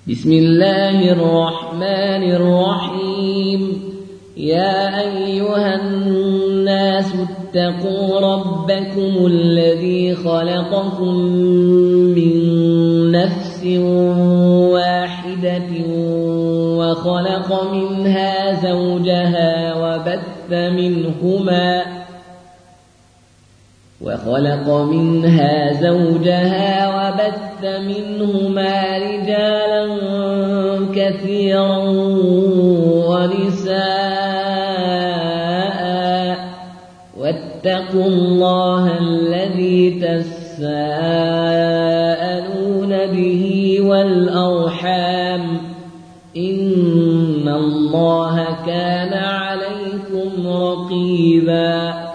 بسم الله الرحمن الرحيم. يا أيها الناس اتقوا ربكم الذي خلقكم من نفس واحدة وخلق منها زوجها وبث منهما رجالا كثيرا ونساء، واتقوا الله الذي تساءلون به والأرحام، إن الله كان عليكم رقيبا.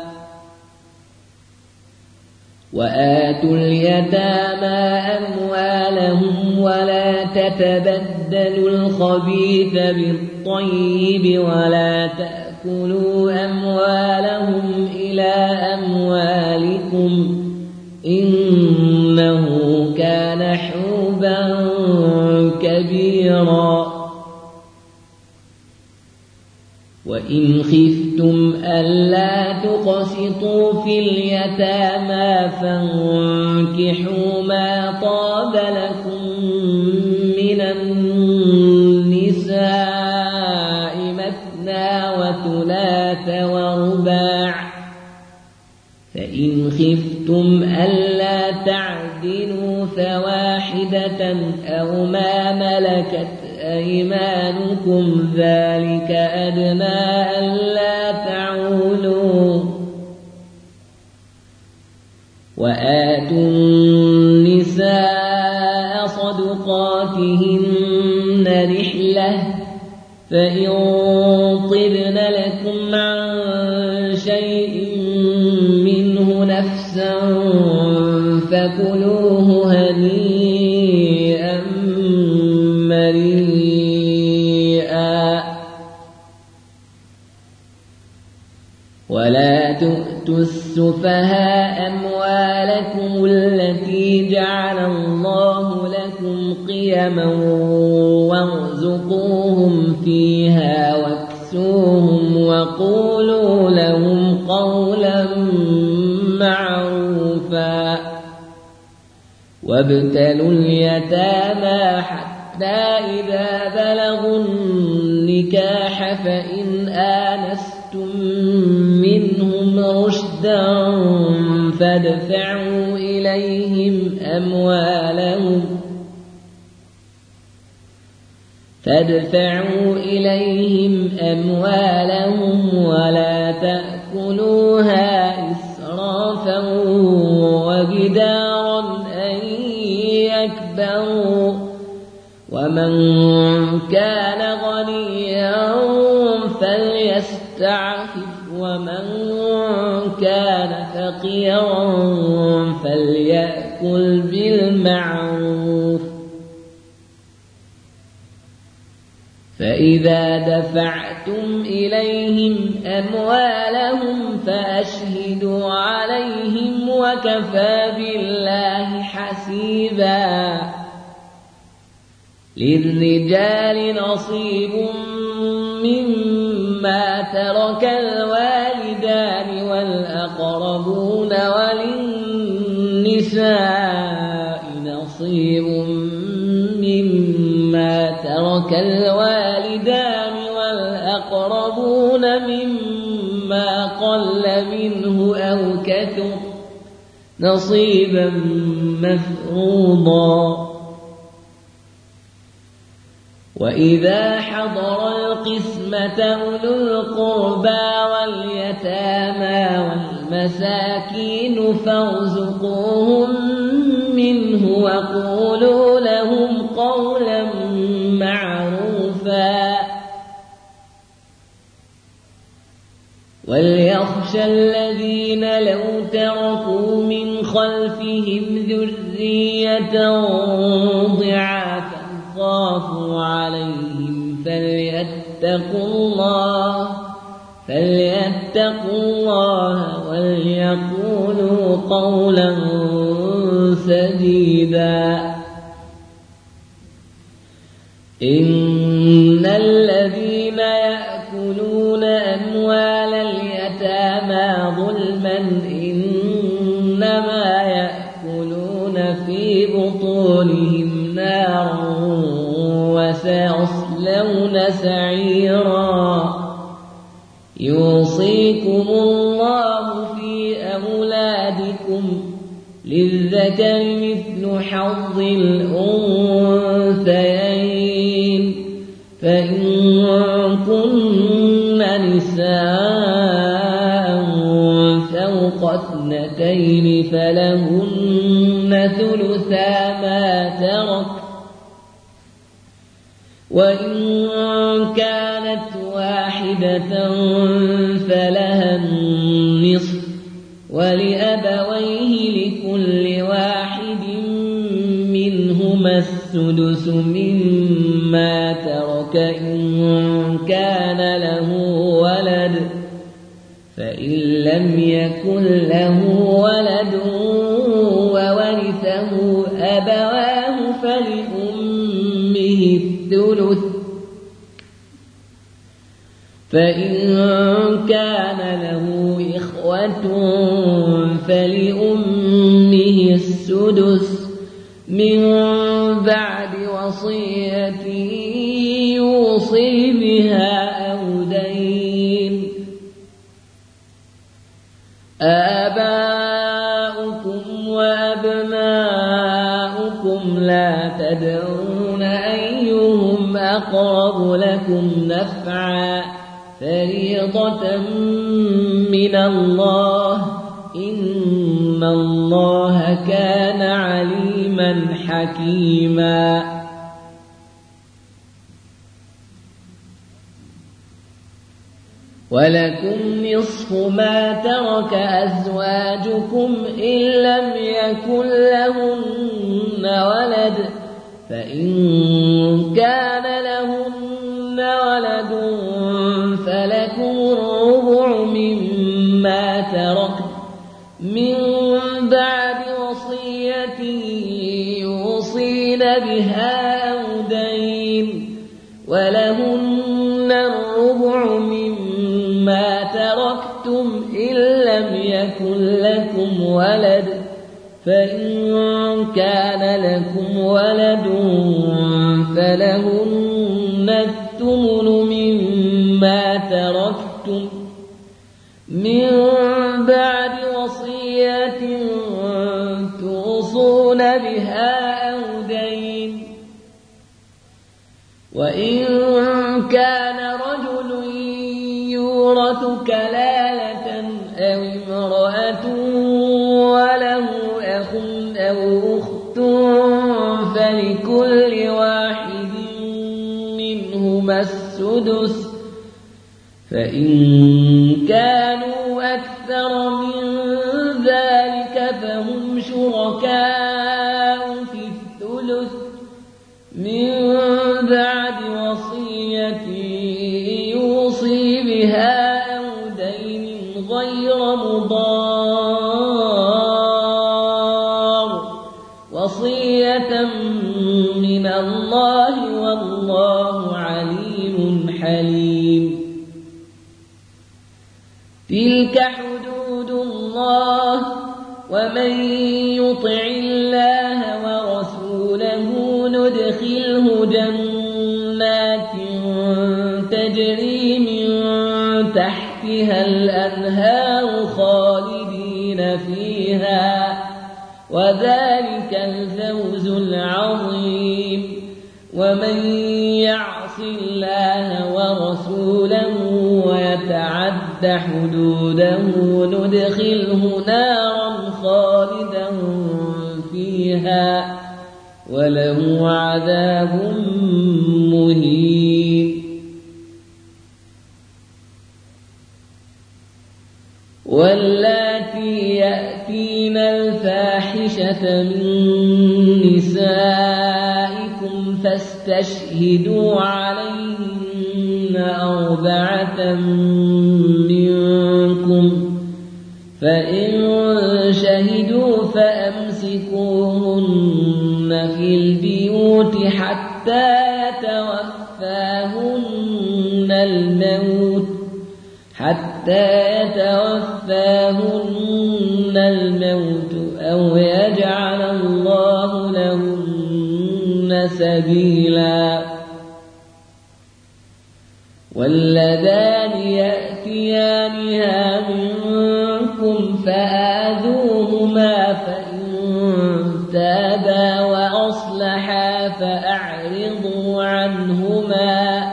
وآتوا اليتامى أموالهم ولا تتبدلوا الخبيث بالطيب ولا تأكلوا أموالهم إلى أموالكم، إنه كان حوبا كبيرا. وإن خفتم ألا تقسطوا في اليتامى فانكحوا ما طاب لكم من النساء مثنى وثلاث ورباع، فإن خفتم ألا تعدلوا فواحدة أو ما ملكت أيمانكم، ذلك أدنى ألا تعولوا. وآتوا النساء صدقاتهن نحلة، فإن طبن لكم عن شيء منه نفسا فكلوه هنيئا مريئا. ولا تؤتوا السفهاء أموالكم التي جعل الله لكم قيما وارزقوهم فيها واكسوهم وقولوا لهم قولا معروفا. وابتلوا اليتامى حتى إذا بلغوا النكاح فإن آنستم منهم رشدا فادفعوا إليهم أموالهم ولا تأكلوها إسرافا وبدارا أن يكبروا، ومن كان غنيا فليستعفف ومن كان فقيرا فليأكل بالمعروف. فإذا دفعتم إليهم أموالهم فأشهدوا عليهم وكفى بالله حسيبا. للرجال نصيب مما ترك الوالدان والأقربون وللنساء نصيب مما ترك الوالدان والأقربون مما قل منه أو كثر نصيبا مفروضا. وإذا حضر القسمة أولو القربى واليتامى والمساكين فارزقوهم منه وقولوا لهم قولا معروفا. وليخشى الذين لو تركوا من خلفهم ذرية ضعافا خافوا عليهم فليتقوا الله وليقولوا قولا سديدا. إن الذين يأكلون أموال اليتامى ظلما إنما يأكلون في بطونهم نارا وسيصلون سعيرا يوصيكم الله في أولادكم للذكر مثل حظ الأنثيين فإن كن نساء فوق 2 فلهن ثلثا ما ترك وإن كانت واحدة فلها النصف ولأبويه لكل واحد منهما السدس مما ترك إن كان له ولد فإن لم يكن له ولد وورثه أبواه فلأمه الثلث فإن كان له إخوة فلأمه السدس من بعد وصية يوصي بها أو دين آباؤكم وأبناؤكم لا تدرون أيهم أقرب لكم نفعا فريضة من الله إن الله كان عليما حكيما ولكم نصف ما ترك أزواجكم إن لم يكن لهن ولد فإن كان لهن ولد فلكم الربع مما تركن من بعد وصية يوصين بها أو دين ولهن الربع مما تركتم إن لم يكن لكم ولد فإن كان لكم ولد فلهن الثمن مما تركتم من بعد وصية توصون بها أو دين وإن كان رجل يورث كلالة أو امرأة وله أخ أو أخت فلكل واحد منهما السدس فإن كانوا أكثر من ذلك فهم شركاء في الثلث من بعد وصية يوصي بها أو دين غير مضار وصية من الله والله عليم حليم تلك حدود الله ومن يطع الله ورسوله ندخله جنات تجري من تحتها الأنهار خالدين فيها وذلك الفوز العظيم ومن يعص الله ورسوله ويتعد حدوده ندخله نارا خالدا فيها وله عذاب مهين واللاتي يأتين الفاحشة من نسائكم فاستشهدوا عليهن 4 منكم فإن شهدوا فأمسكوهن في البيوت حتى حتى يتوفاهن الموت أو يجعل الله لهن سبيلا. واللذان يأتيانها منكم فآذوهما فإن تابا وأصلحا فأعرضوا عنهما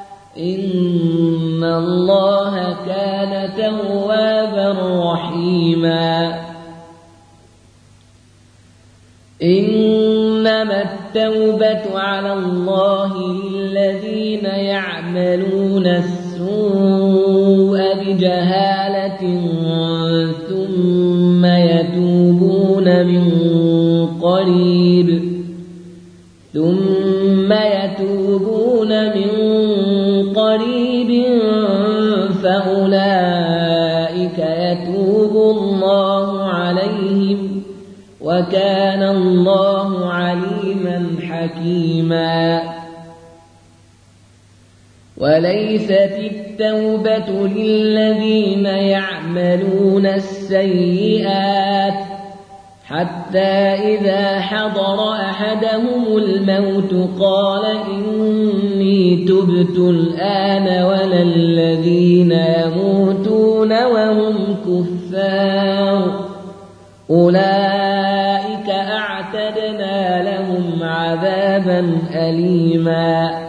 إن الله كان توابا رحيما. إنما التوبة على الله للذين يعملون السوء بجهالة ثم يتوبون من قريب فأولئك يتوب الله عليهم وكان الله عليما حكيما. وليست التوبة للذين يعملون السيئات حتى إذا حضر أحدهم الموت قال إني تبت الآن ولا الذين يموتون وهم كفار أولئك أعتدنا لهم عذابا أليما.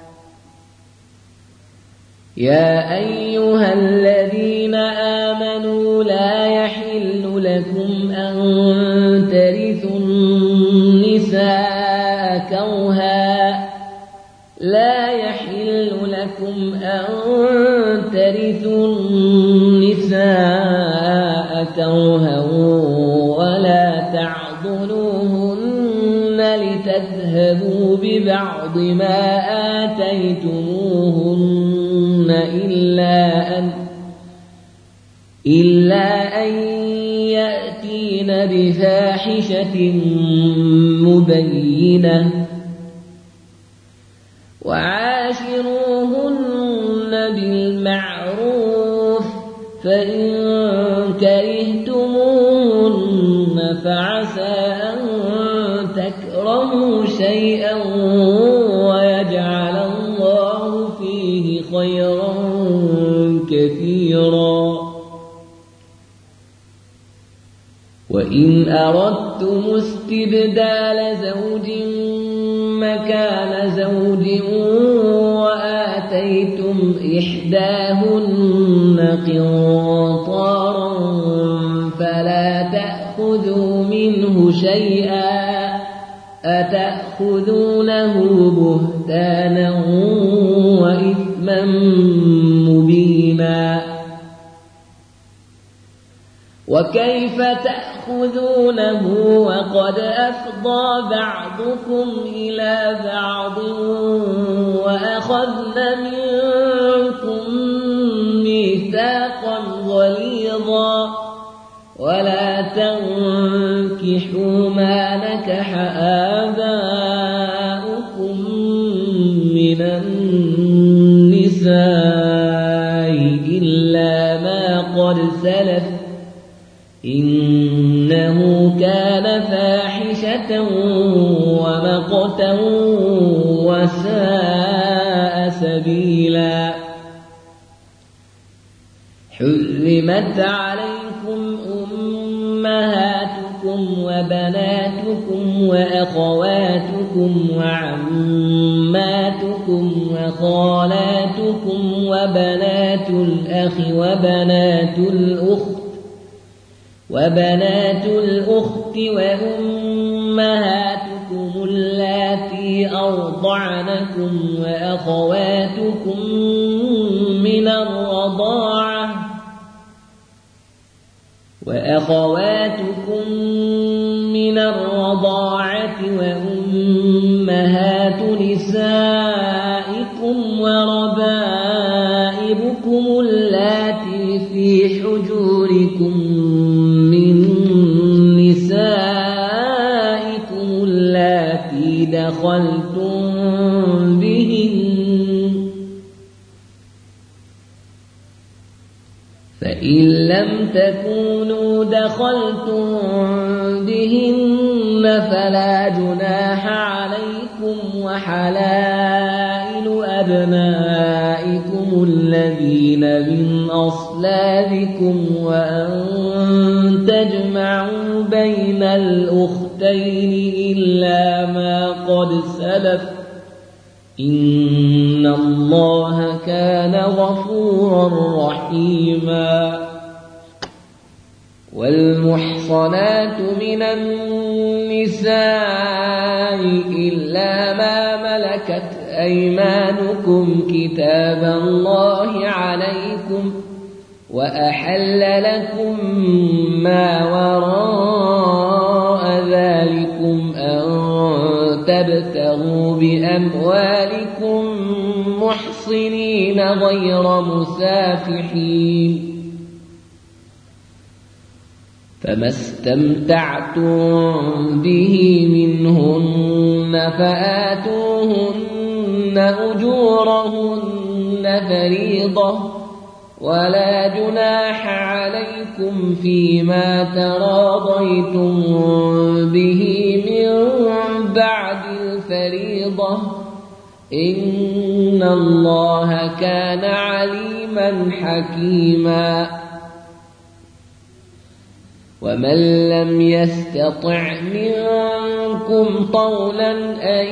يا أيها الذين آمنوا لا يحل لكم أن ترثوا النساء كرها ولا تعضلوهن لتذهبوا ببعض ما آتيتموهن إلا أن يأتين بفاحشة مبينة وعاشروهن بالمعروف فإن كرهتموهن فعسى أن تكرهوا شيئا ويجعل الله فيه خيرا كثيرا. وإن أردتم استبدال زوج مكان زوج وآتيتم إحداهن قنطارا فلا تأخذوا منه شيئا أتأخذونه بهتانا وإثما مبينا. وكيف تأخذونه وقد أفضى بعضكم إلى بعض وأخذن منكم ميثاقا غليظا ولا تنكحوا ما نكح آباؤكم من النساء إلا ما قد سلف إنه كان فاحشة ومقتا وساء سبيلا. حرمت عليكم أمهاتكم وبناتكم وأخواتكم وعماتكم وخالاتكم وبنات الأخ وبنات الأخت وأمهاتكم اللاتي أرضعنكم وأخواتكم من الرضاعة وأمهات نسائكم وربائبكم اللاتي في حجوركم من نسائكم اللاتي دخلتم فإن لم تكونوا دخلتم بهن فلا جناح عليكم وحلائل أبنائكم الذين من أصلابكم وأن تجمعوا بين الأختين إلا ما قد سلف إن الله كان غفورا رحيما. والمحصنات من النساء إلا ما ملكت أيمانكم كتاب الله عليكم وأحل لكم ما وراء ذلكم أن تبتغوا بأموالكم محصنين غير مسافحين فما استمتعتم به منهن فآتوهن أجورهن فريضة ولا جناح عليكم فيما تراضيتم به من بعد الفريضة إن الله كان عليما حكيما. ومن لم يستطع منكم طولا أن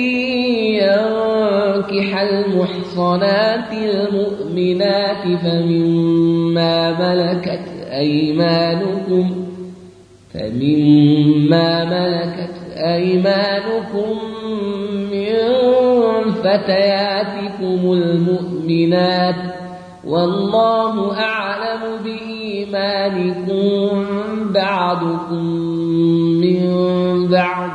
ينكح المحصنات المؤمنات فمما ملكت أيمانكم من فتياتكم المؤمنات والله أعلم بإيمانكم بعضكم من بعض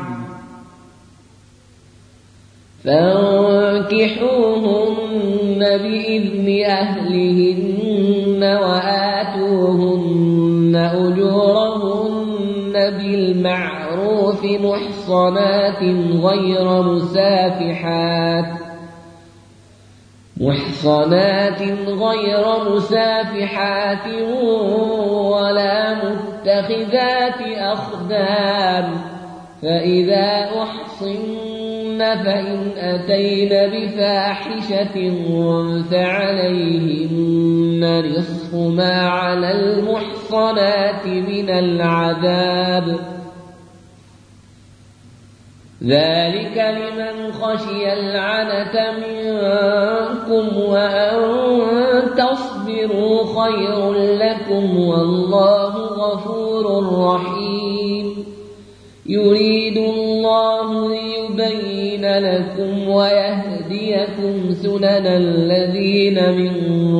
فانكحوهن بإذن أهلهن وآتوهن أجورهن بالمعروف محصنات غير مسافحات ولا متخذات أخدان فإذا أحصن فإن أتين بفاحشة فعليهن نصف ما على المحصنات من العذاب ذلك لمن خشي العنة منكم وأن تصبروا خير لكم والله غفور رحيم. يريد الله ليبين لكم ويهديكم سنن الذين من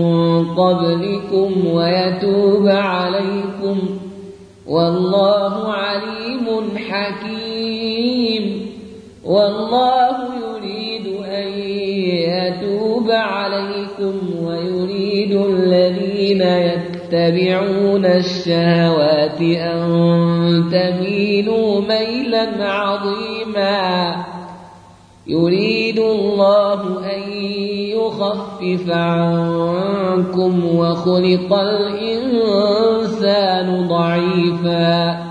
قبلكم ويتوب عليكم والله عليم حكيم. والله يريد أن يتوب عليكم ويريد الذين يتبعون الشهوات أن تميلوا ميلا عظيما. يريد الله أن يخفف عنكم وخلق الإنسان ضعيفا.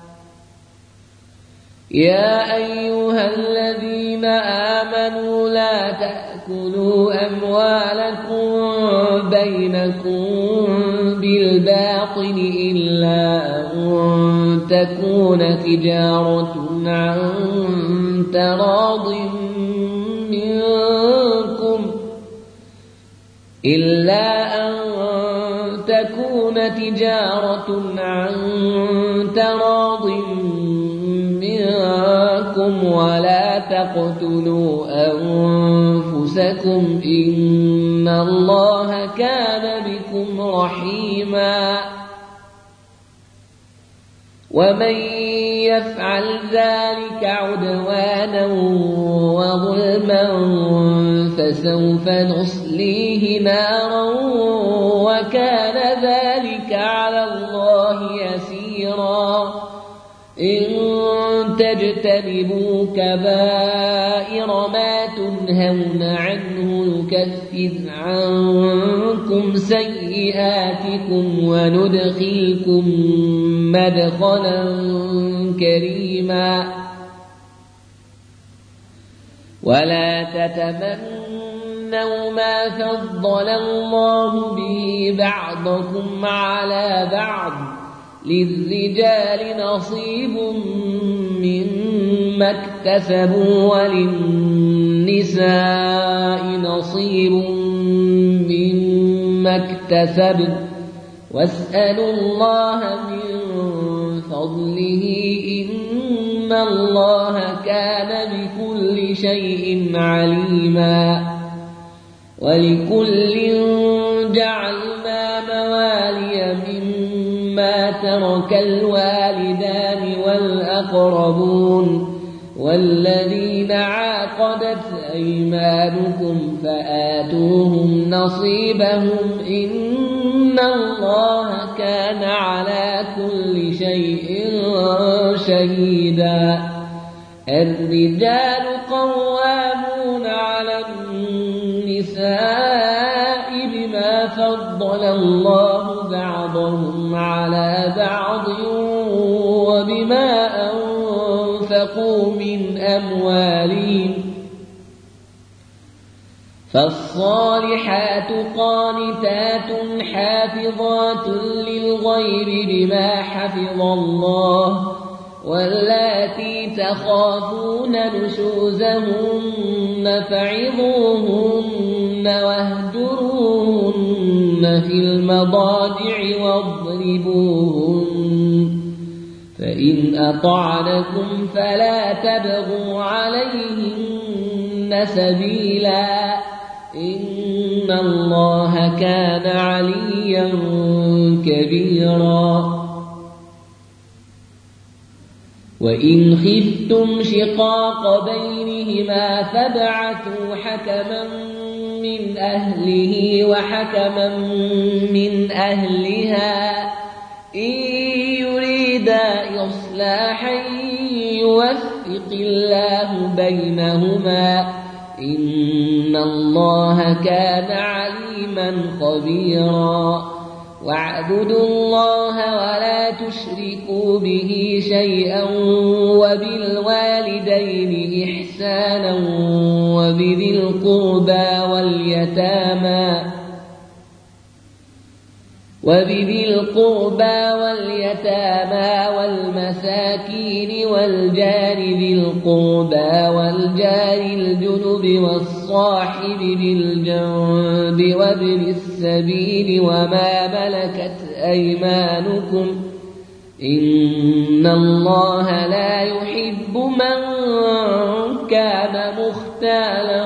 يا أيها الذين آمنوا لا تأكلوا أموالكم بينكم بالباطل إلا أن تكون تجارة عن تراض منكم ولا تقتلوا أنفسكم إن الله كان بكم رحيما. ومن يفعل ذلك عدوانا وظلما فسوف نصليه نارا وكان ذلك على الله يسيرا. إن تجتنبوا كبائر ما تنهون عنه نكفر عنكم سيئاتكم وندخلكم مدخلا كريما ولا تتمنوا ما فضل الله به بعضكم على بعض للرجال نصيب مما اكتسبوا وللنساء نصيب مما اكتسبن واسألوا الله من فضله إن الله كان بكل شيء عليما ولكل جعلنا موالي مما ترك الوالدان والأقربون والذين عاقدت أيمانكم فآتوهم نصيبهم إن الله كان على كل شيء شهيدا الرجال قوامون على النساء بما فضل الله بعضهم على بعض وبما أنفقوا من أموالهم فالصالحات قانتات حافظات للغيب بما حفظ الله واللاتي تخافون نشوزهن فعظوهن واهجروهن في المضاجع واضربوهن فإن أطعنكم فلا تبغوا عليهن سبيلا إن الله كان عليا كبيرا وإن خفتم شقاق بينهما فابعثوا حكما من أهله وحكما من أهلها إن يريدا إصلاحا يوفق الله بينهما إن الله كان عليما خبيرا واعبدوا الله ولا تشركوا به شيئا وبالوالدين إحسانا وبذي القربى واليتامى والمساكين والجار ذي القربى والجار الجنب والصاحب بالجنب وابن السبيل وما ملكت أيمانكم إن الله لا يحب من كان مختالا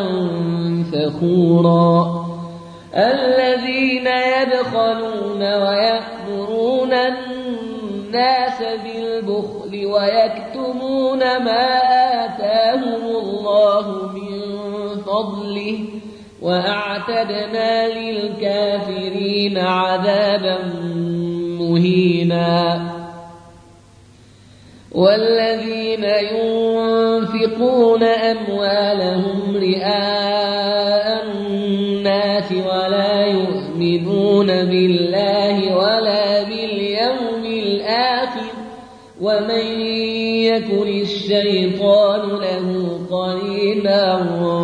فخورا الذين يبخلون ويأمرون الناس بالبخل ويكتمون ما آتاهم الله من فضله وأعتدنا للكافرين عذابا مهينا والذين ينفقون أموالهم رئاء الناس ولا يؤمنون بالله ولا باليوم الآخر ومن يكن الشيطان له قرينا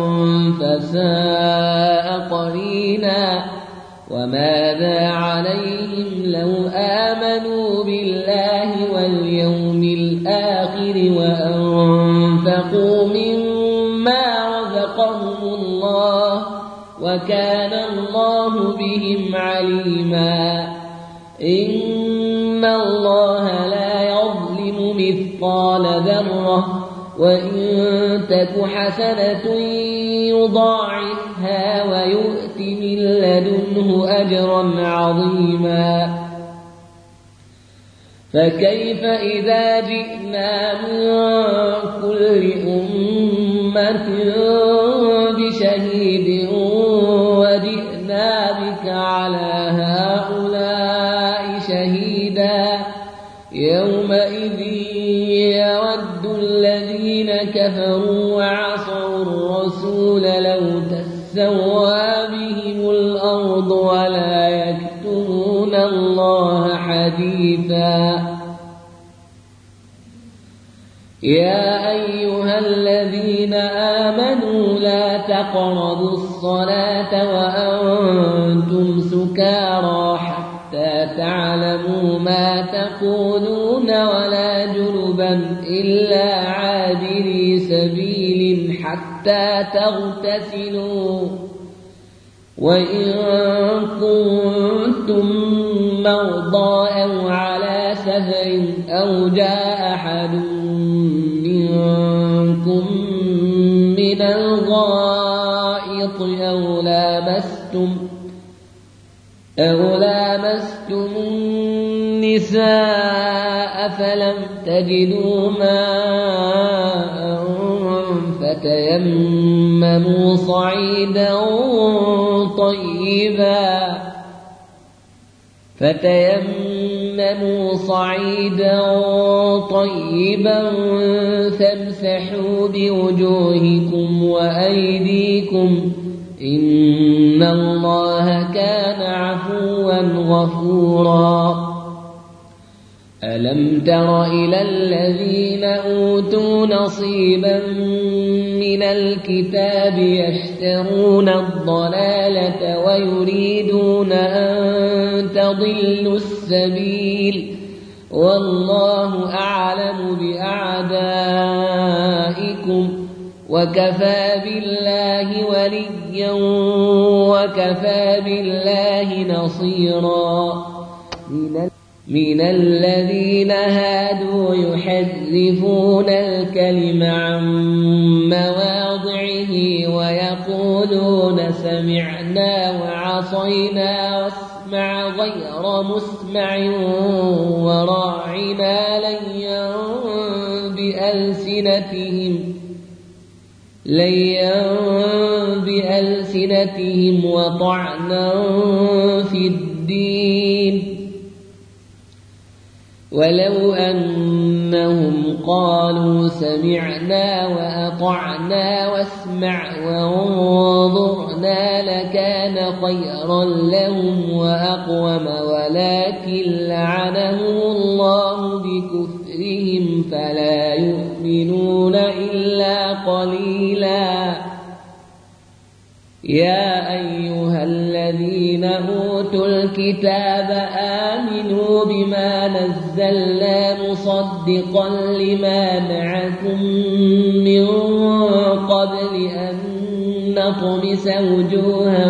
فساء قرينا وماذا عليهم لو آمنوا بالله واليوم الآخر وأنفقوا مما رزقهم الله وكان الله بهم عليما إن الله لا يظلم مثقال ذرة وإن تك حسنة يضاعفها ويؤت من لدنه أجرا عظيما فكيف إذا جئنا من كل أمة بشهيد وجئنا بك على هؤلاء شهيدا يومئذ يود الذين كفروا وعصوا الرسول تسوى بهم الأرض ولا يكتمون الله حديثا. يا أيها الذين آمنوا لا تقربوا الصلاة وأنتم سكارى حتى تعلموا ما تقولون ولا جنبا إلا عابري سبيل حتى تغتسلوا، وإن كنتم مرضى أو على سفر أو جاء أحد منكم من الغائط أو لامستم النساء فلم تجدوا ماء فتيمموا صعيدا طيبا فامسحوا بوجوهكم وأيديكم إن الله كان عفوا غفورا. ألم تر إلى الذين أوتوا نصيبا من الكتاب يشترون الضلالة ويريدون أن تضلوا السبيل، والله أعلم بأعدائكم وكفى بالله وليا وكفى بالله نصيرا. من الذين هادوا يحرفون الكلم عن مواضعه ويقولون سمعنا وعصينا واسمع غير مسمع وراعنا ليا بألسنتهم وطعنا في الدين، ولو أنهم قالوا سمعنا وأطعنا واسمع وانظرنا لكان خيرا لهم وأقوم، ولكن لعنهم الله بكفرهم فلا يؤمنون إلا قليلا. يا أيها الذين أوتوا الكتاب آمنوا بما نزلنا مصدقا لما معكم من قبل أن نطمس وجوها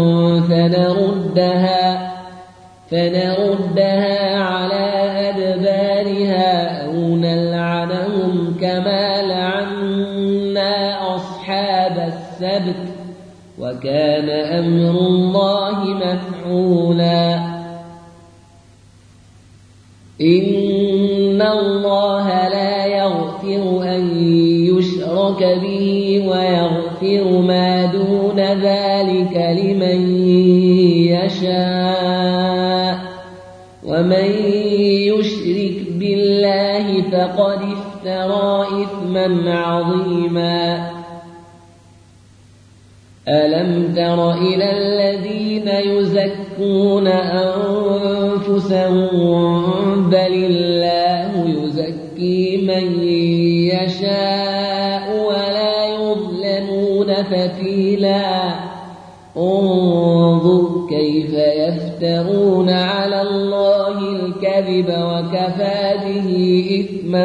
فنردها على أدبارها أو نلعنهم كما لعنا أصحاب السبت وكان أمر الله مفعولا. إن الله لا يغفر أن يشرك به ويغفر ما دون ذلك لمن يشاء، ومن يشرك بالله فقد افترى إثما عظيما. ألم تر إلى الذين يزكون أنفسهم بل الله يزكي من يشاء ولا يظلمون فتيلا. انظر كيف يفترون على الله الكذب وكفى به إثما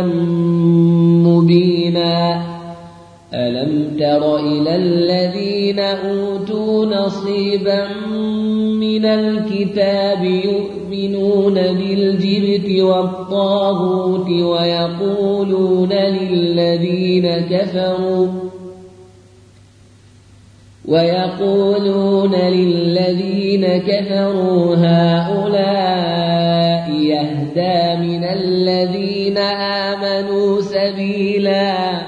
مبينا. ألم تر إلى الذين أوتوا نصيبا من الكتاب يؤمنون بالجبت والطاغوت ويقولون للذين كفروا هؤلاء يهدى من الذين آمنوا سبيلا.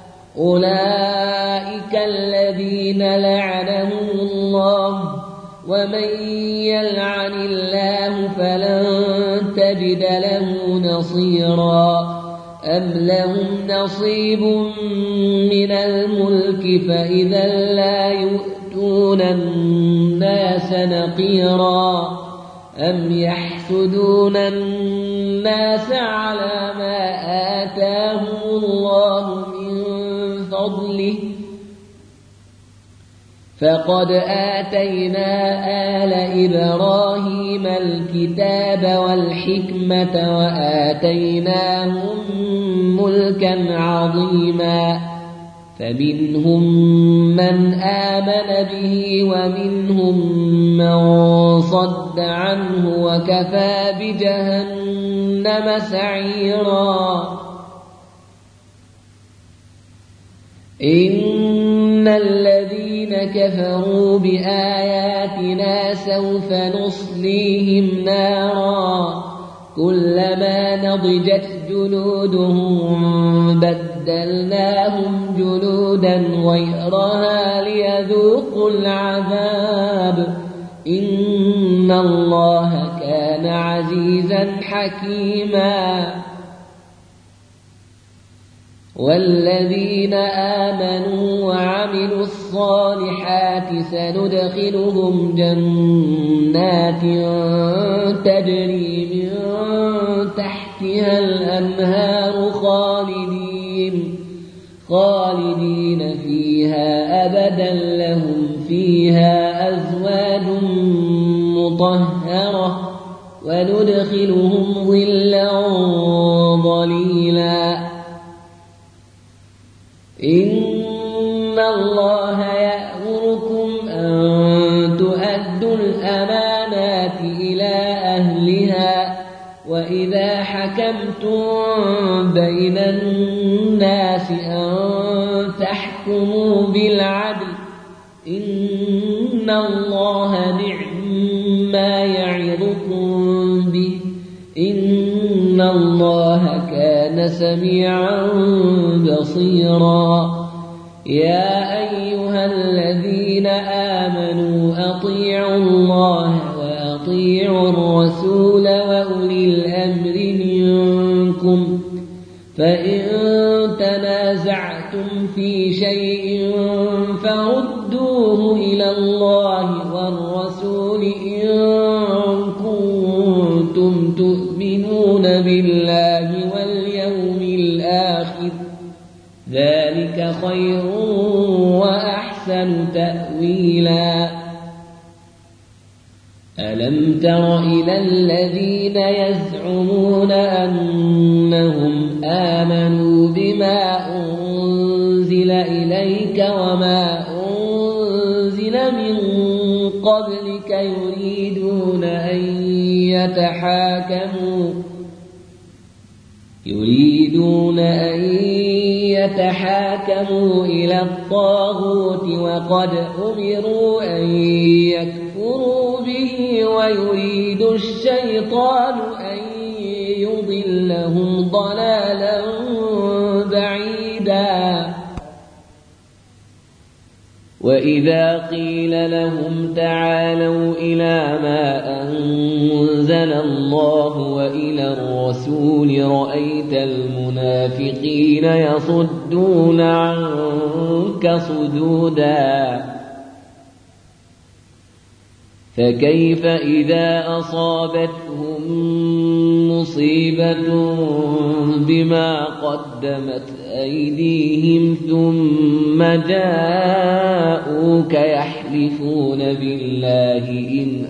أولئك الذين لعنهم الله، ومن يلعن الله فلن تجد له نصيرا. أم لهم نصيب من الملك فإذا لا يؤتون يؤتون الناس نقيرا أم يحسدون الناس على ما آتاهم الله من فضله فقد آتينا آل إبراهيم الكتاب والحكمة وآتيناهم ملكا عظيما فمنهم من آمن به ومنهم من صد عنه وكفى بجهنم سعيرا إن الذين كفروا بآياتنا سوف نصليهم نارا كلما نضجت جلودهم بدلناهم جلودا غيرها ليذوقوا العذاب إن الله كان عزيزا حكيما والذين آمنوا وعملوا الصالحات سندخلهم جنات تجري من تحتها الأنهار خالدين فيها أبدا لهم فيها أزواج مطهرة وندخلهم ظلا ظليلا إن الله يأمركم أن تؤدوا الأمانات إلى أهلها وإذا حكمتم بين الناس أن تحكموا بالعدل إن الله نعما يعظكم به إن الله كان سميعا بصيرا يا أيها الذين آمنوا أطيعوا الله وأطيعوا الرسول وأولي الأمر منكم فإن تنازعتم في شيء فردوه إلى الله والرسول إن كنتم تؤمنون بالله واليوم الآخر ذلك خير وأحسن تأويلا ألم تر إلى الذين يزعمون أنهم آمنوا بما أنزل إليك وما أنزل من قبلك يريدون أن يتحاكموا إلى الطاغوت وقد أمروا أن يكفروا به ويريد الشيطان أن يضلهم ضلالا بعيدا وإذا قيل لهم تعالوا إلى ما أنزل الله وإلى الرسول رأيت المنافقين يصدون عنك صدودا فكيف إذا أصابتهم مصيبة بما قدمت أيديهم ثم جاءوك يحلفون بالله إن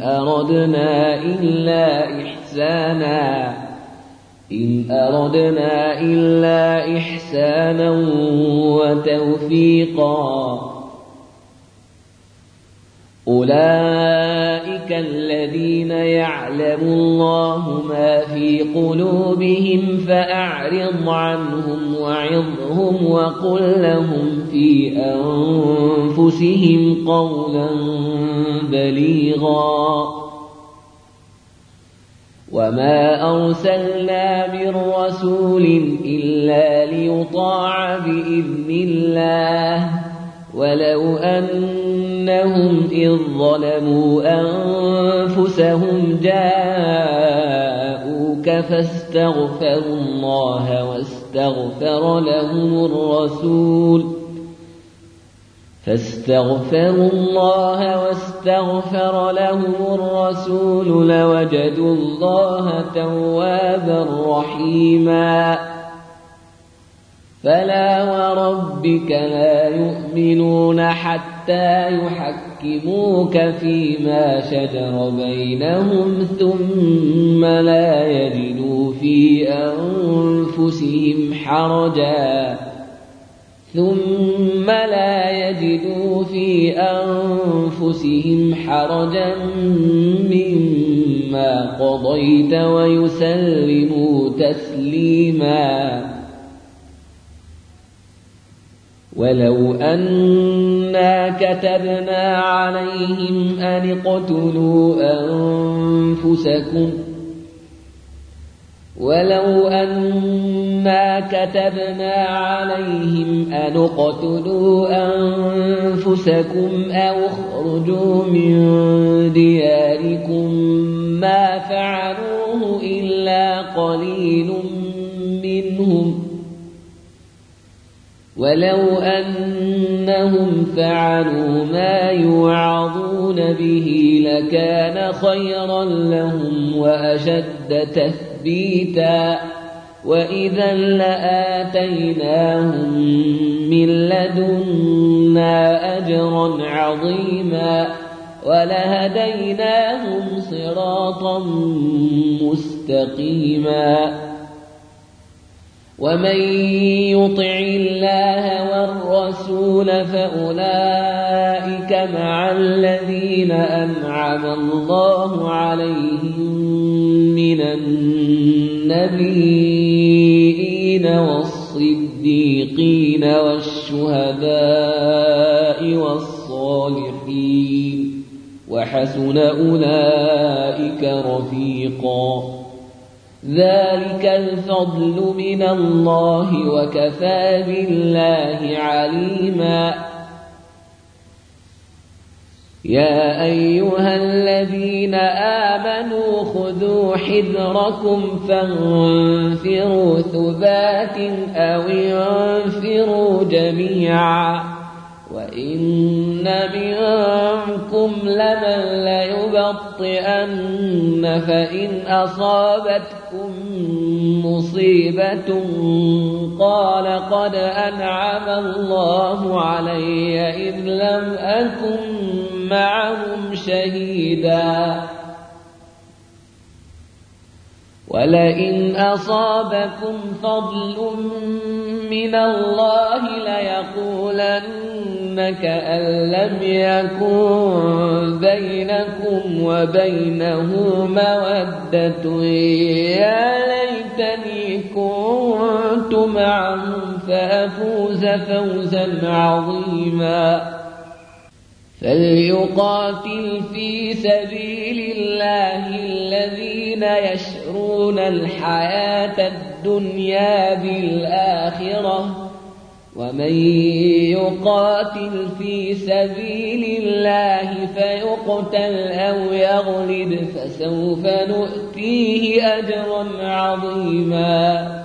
أردنا إلا إحسانا وتوفيقا أولئك الذين يعلم الله ما في قلوبهم فأعرض عنهم وعظهم وقل لهم في أنفسهم قولا بليغا وما أرسلنا من رسول إلا ليطاع بإذن الله ولو أنهم إذ ظلموا أنفسهم جاءوك فاستغفروا الله واستغفر لهم الرسول فاستغفروا الله واستغفر لهم الرسول لوجدوا الله توابا رحيما فلا وربك لا يؤمنون حتى يحكموك فيما شجر بينهم ثم لا يجدوا في أنفسهم حرجا مما قضيت ويسلموا تسليما ولو أنا كتبنا عليهم أن اقتلوا أنفسكم أو اخرجوا من دياركم ما فعلوه إلا قليل منهم ولو أنهم فعلوا ما يوعظون به لكان خيرا لهم وأشد تثبيتا وإذا لآتيناهم من لدنا أجرا عظيما ولهديناهم صراطا مستقيما ومن يطع الله والرسول فأولئك مع الذين أنعم الله عليهم من النبيين والصديقين والشهداء والصالحين وحسن أولئك رفيقا ذلك الفضل من الله وكفى بالله عليما يا أيها الذين آمنوا خذوا حذركم فانفروا ثبات أو انفروا جميعا وإن منكم لمن ليبطئن فإن أصابتكم مصيبة قال قد أنعم الله علي إذ لم أكن معهم شهيدا ولئن أصابكم فضل من الله ليقولن كأن لم يكن بينكم وبينه مودة يا ليتني كنت معهم فأفوز فوزا عظيما فليقاتل في سبيل الله الذين يشرون الحياة الدنيا بالآخرة ومن يقاتل في سبيل الله فيقتل أو يغلب فسوف نؤتيه أجرا عظيما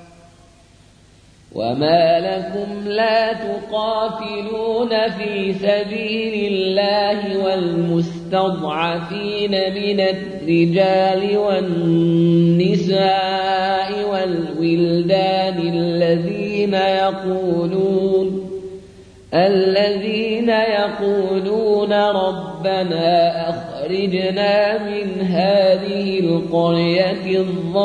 وما لكم لا تقاتلون في سبيل الله والمستضعفين من الرجال والنساء والولدان الذين يقولون ربنا أخرجنا من هذه القرية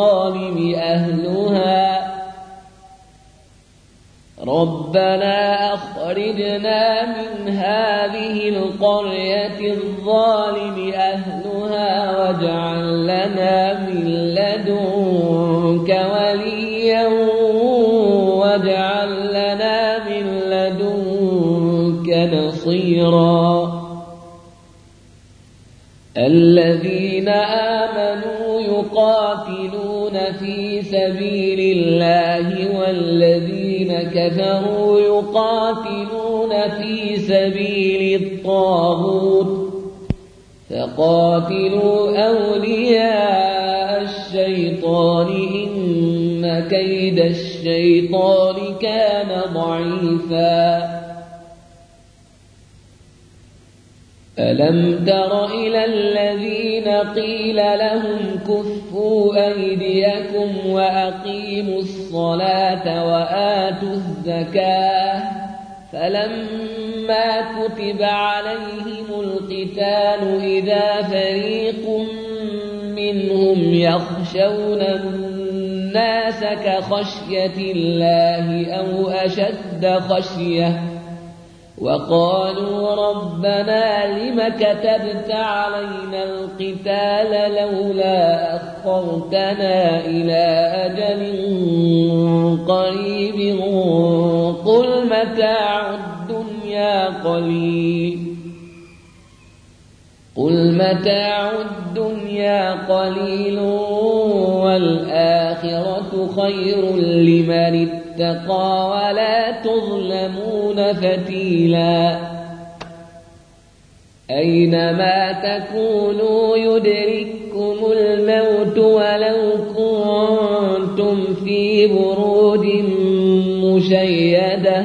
الظالم أهلها واجعل لنا من لدنك وليا واجعل لنا من لدنك نصيرا الذين آمنوا يقاتلون في سبيل الله والذين كفروا يقاتلون في سبيل الطاغوت فقاتلوا أولياء الشيطان إن كيد الشيطان كان ضعيفا ألم تر إلى الذين قيل لهم كفوا أيديكم وأقيموا الصلاة وآتوا الزكاة فلما كتب عليهم القتال إذا فريق منهم يخشون الناس كخشية الله أو أشد خشية وقالوا ربنا لم كتبت علينا القتال لولا أخرتنا إلى أجل قريب قل متاع الدنيا قليل والآخرة خير لمن اتقى ولا تظلمون فتيلا أينما تكونوا يدرككم الموت ولو كنتم في بروج مشيدة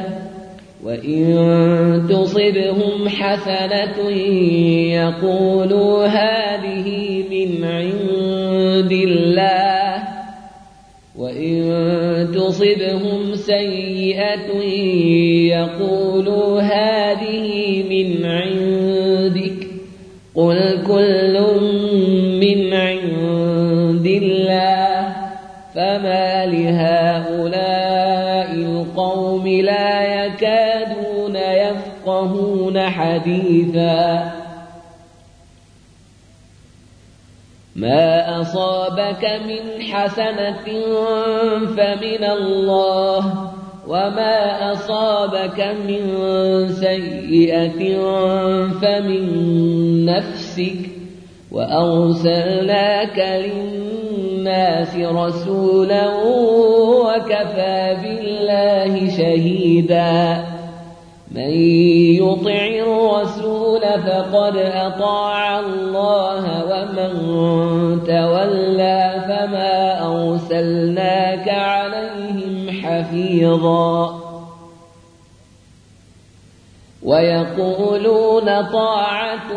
وإن تصبهم حسنة يقولوا هذه من عند الله وإن تصبهم سيئة يقولوا هذه من عندك قل كل من عند الله فما لهؤلاء القوم لا يكادون يفقهون حديثا ما أصابك من حسنة فمن الله وما أصابك من سيئة فمن نفسك وأرسلناك للناس رسولا وكفى بالله شهيدا من يطع الرسول فقد أطاع الله ومن تولى فما أرسلناك عليهم حفيظا ويقولون طاعة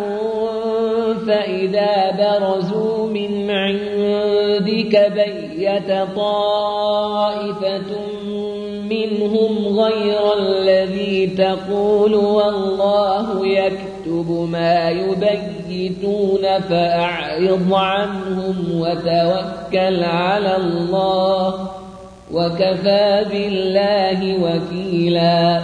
فإذا برزوا من عندك بيت طائفة منهم غير الذي تقول والله يكتب ما يبيتون فأعرض عنهم وتوكل على الله وكفى بالله وكيلا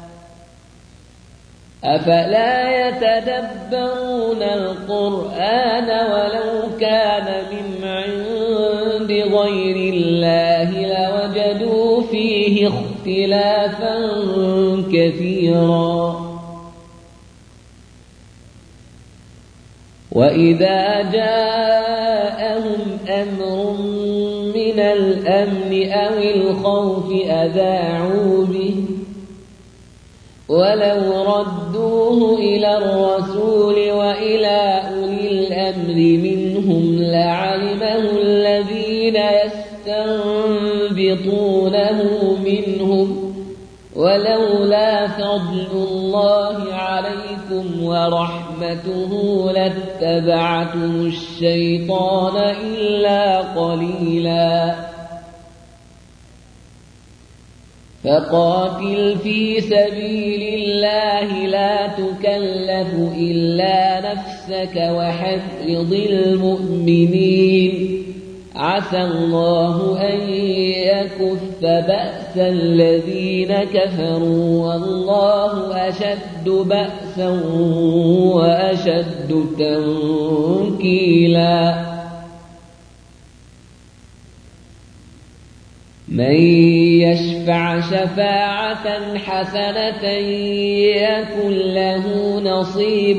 أفلا يتدبرون القرآن ولو كان من عند غير الله لوجدوا فيه اختلافا كثيرا وإذا جاءهم أمر من الأمن أو الخوف أذاعوا به ولو ردوه إلى الرسول وإلى أولي الأمر منهم لعلمه الذين يستنبطونه منهم ولولا فضل الله عليكم ورحمته لاتبعتم الشيطان إلا قليلا فقاتل في سبيل الله لا تكلف إلا نفسك وحرض المؤمنين عسى الله أن يكف بأس الذين كفروا والله أشد بأسا وأشد تنكيلا من يشفع شفاعة حسنة يكن له نصيب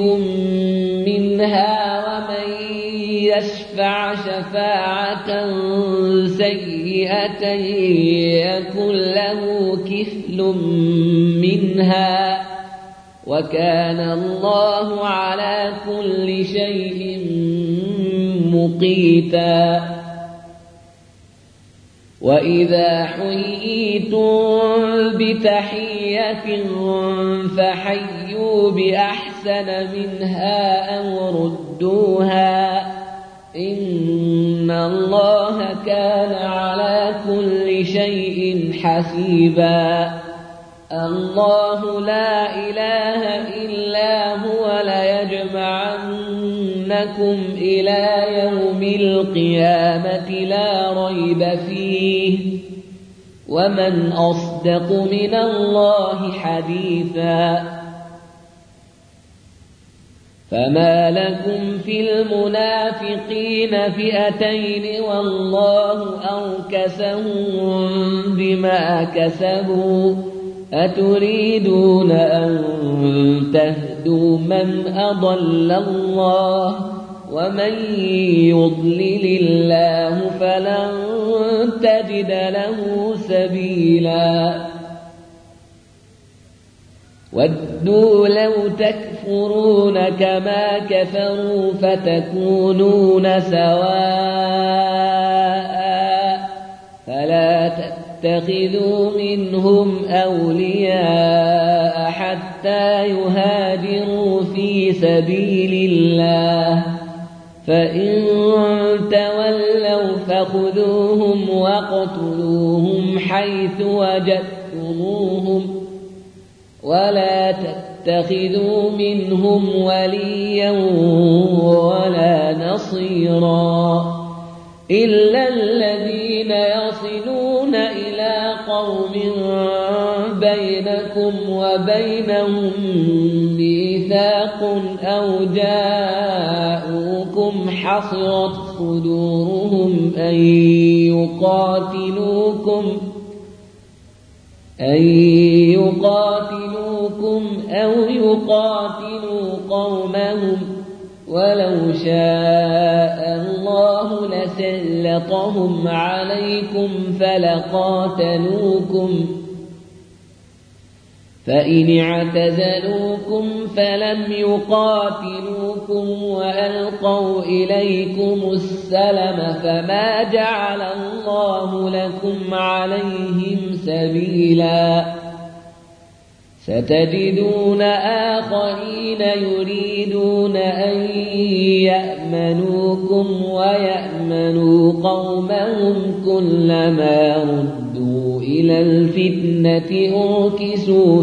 منها ومن يشفع شفاعة سيئة يكن له كفل منها وكان الله على كل شيء مقيتا وإذا حييتم بتحية فحيوا بأحسن منها أو ردوها إن الله كان على كل شيء حسيبا. الله لا إله إلا هو ليجمعنكم إلى يوم القيامة لا ريب فيه ومن أصدق من الله حديثا. فما لكم في المنافقين فئتين والله أركسهم بما كسبوا أتريدون أن تهدوا من أضل الله ومن يضلل الله فلن تجد له سبيلا. ودوا لو تكفرون كما كفروا فتكونون سواء فلا تتخذوا منهم أولياء حتى يهاجروا في سبيل الله فإن تولوا فخذوهم واقتلوهم حيث وجدتموهم ولا تتخذوا منهم وليا ولا نصيرا إلا الذين يصلون إلى قوم بينكم وبينهم ميثاق أو جاءوكم حصرت صدورهم أن يقاتلوكم أو يقاتلوا قومهم ولو شاء الله لسلطهم عليكم فلقاتلوكم فإن اعتزلوكم فلم يقاتلوكم وألقوا إليكم السلم فما جعل الله لكم عليهم سبيلا. ستجدون آخرين يريدون أن يأمنوكم ويأمنوا قومهم كلما ردوا إلى الفتنة أركسوا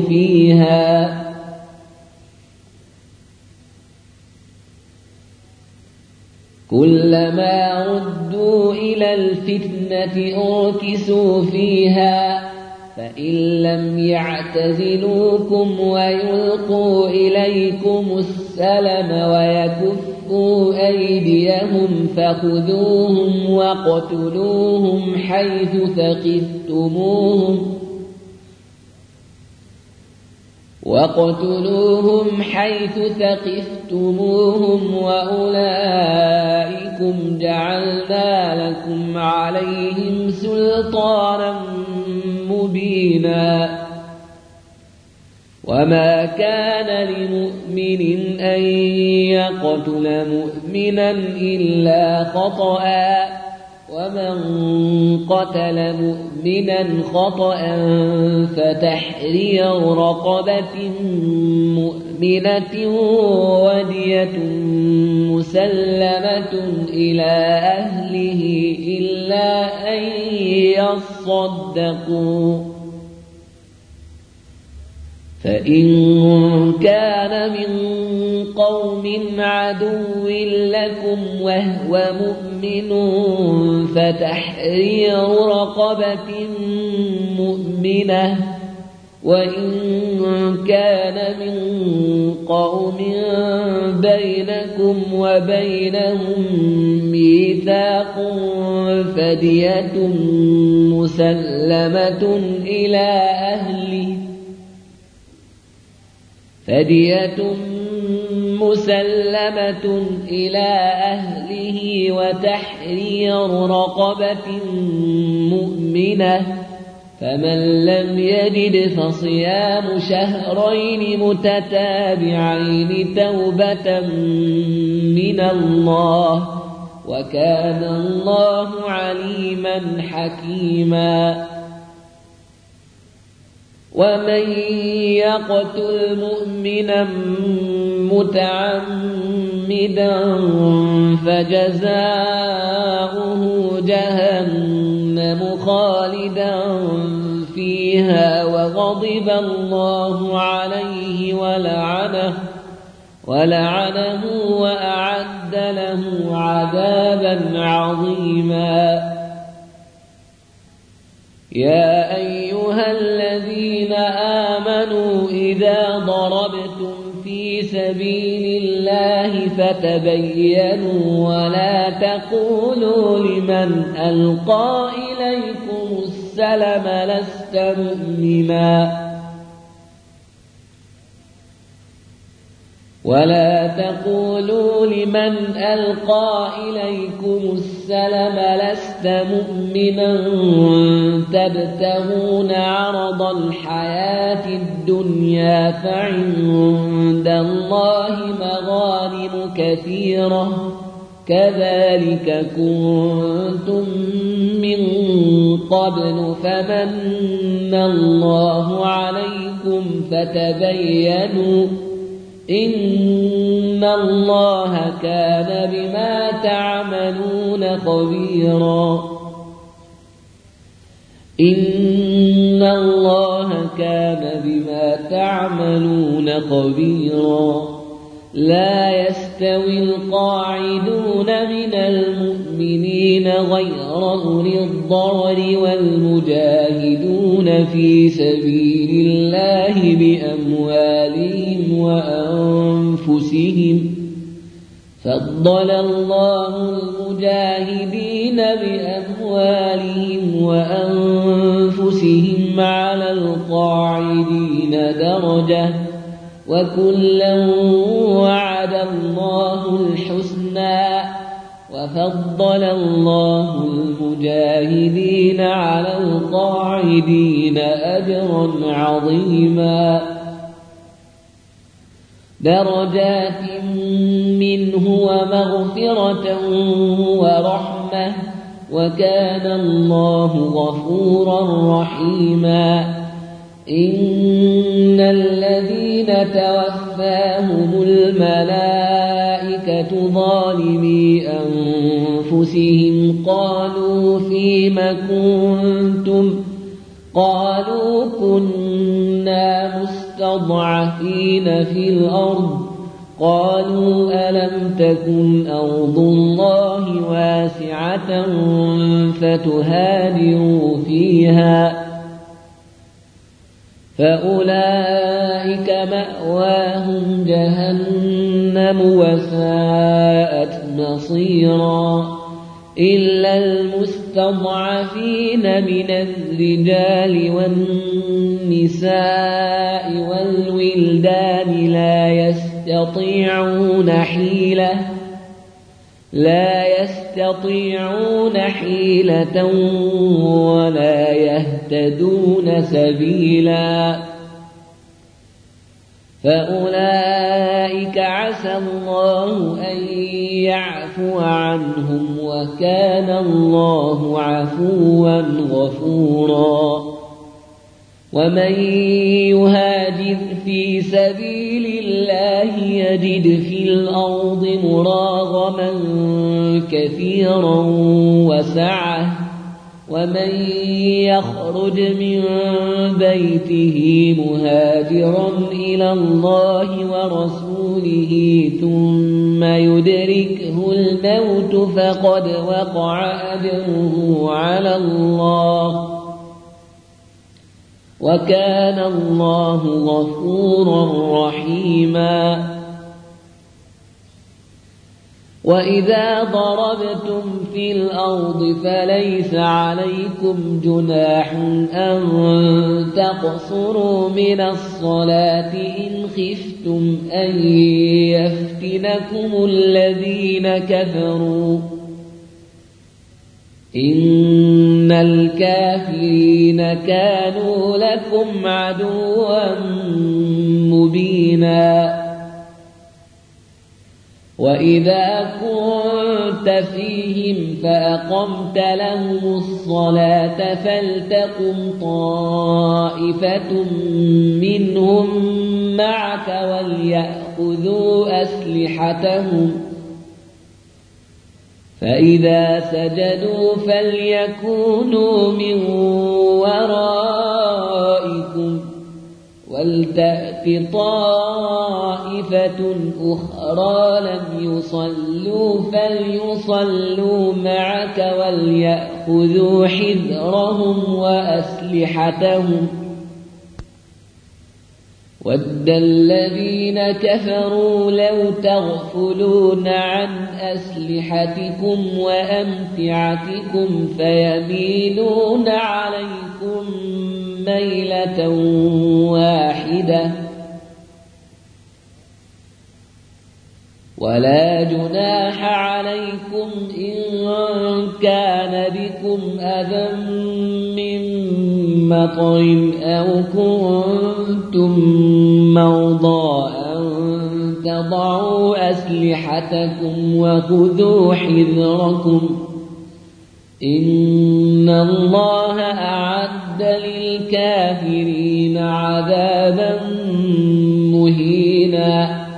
فيها فإن لم يعتزلوكم ويلقوا إليكم السلم ويكفوا أيديهم فخذوهم واقتلوهم حيث ثقفتموهم وأولئكم جعلنا لكم عليهم سلطانا مبينا. وما كان لمؤمن أن يقتل مؤمنا إلا خطأ ومن قتل مؤمنا خطأ فتحرير رقبة مؤمنة ودية مسلمة إلى أهله إلا أن يصدقوا فإن كان من قوم عدو لكم وهو مؤمن فتحرير رقبة مؤمنة وإن كان من قوم بينكم وبينهم ميثاق فدية مسلمة إلى أهله وتحرير رقبة مؤمنة فمن لم يجد فصيام شهرين متتابعين توبة من الله وكان الله عليما حكيما ومن يقتل مؤمنا متعمدا فجزاؤه جهنم خالدا فيها وغضب الله عليه ولعنه وأعد له عذابا عظيما يا أيها الذين آمنوا إذا ضربتم في سبيل الله فتبينوا ولا تقولوا لمن ألقى إليكم السلم لست مؤمنا تبتغون عرض الحياة الدنيا فعند الله مغانم كثيرة كذلك كنتم من قبل فمن الله عليكم فتبينوا إن الله كان بما تعملون خبيرا لا يستوي القاعدون من المؤمنين غير أولي الضرر والمجاهدون في سبيل الله بأموالهم وأنفسهم فضل الله المجاهدين بأموالهم وأنفسهم على القاعدين درجة وكلا وعد الله الحسنى وفضل الله المجاهدين على القاعدين أجرا عظيما درجات منه ومغفرة ورحمة وكان الله غفورا رحيما إن الذين توفاهم الملائكة ظالمي أنفسهم قالوا فيم كنتم قالوا كنا مستضعفين في الأرض قالوا ألم تكن أرض الله واسعة فتهاجروا فيها فأولئك مأواهم جهنم وساءت مصيرا إلا المستضعفين من الرجال والنساء والولدان لا يستطيعون حيلة ولا يهتدون سبيلا فأولئك عسى الله أن يعفو عنهم وكان الله عفوا غفورا ومن يهاجر في سبيل الله يجد في الأرض مراغما كثيرا وسعة ومن يخرج من بيته مهاجرا إلى الله ورسوله ثم يدركه الموت فقد وقع أجره على الله وكان الله غفورا رحيما وإذا ضربتم في الأرض فليس عليكم جناح أن تقصروا من الصلاة إن خفتم أن يفتنكم الذين كفروا إن الكافرين كانوا لكم عدوا مبينا وإذا كنت فيهم فأقمت لهم الصلاة فلتقم طائفة منهم معك وليأخذوا أسلحتهم فإذا سجدوا فليكونوا من ورائكم ولتأت طائفة أخرى لم يصلوا فليصلوا معك وليأخذوا حذرهم وأسلحتهم ود الذين كفروا لو تغفلون عن أسلحتكم وأمتعتكم فيميلون عليكم ميلة واحدة ولا جناح عليكم إن كان بكم أذى من مطر أو كنتم مرضى أن تضعوا أسلحتكم وخذوا حذركم إن الله أعد للكافرين عذابا مهينا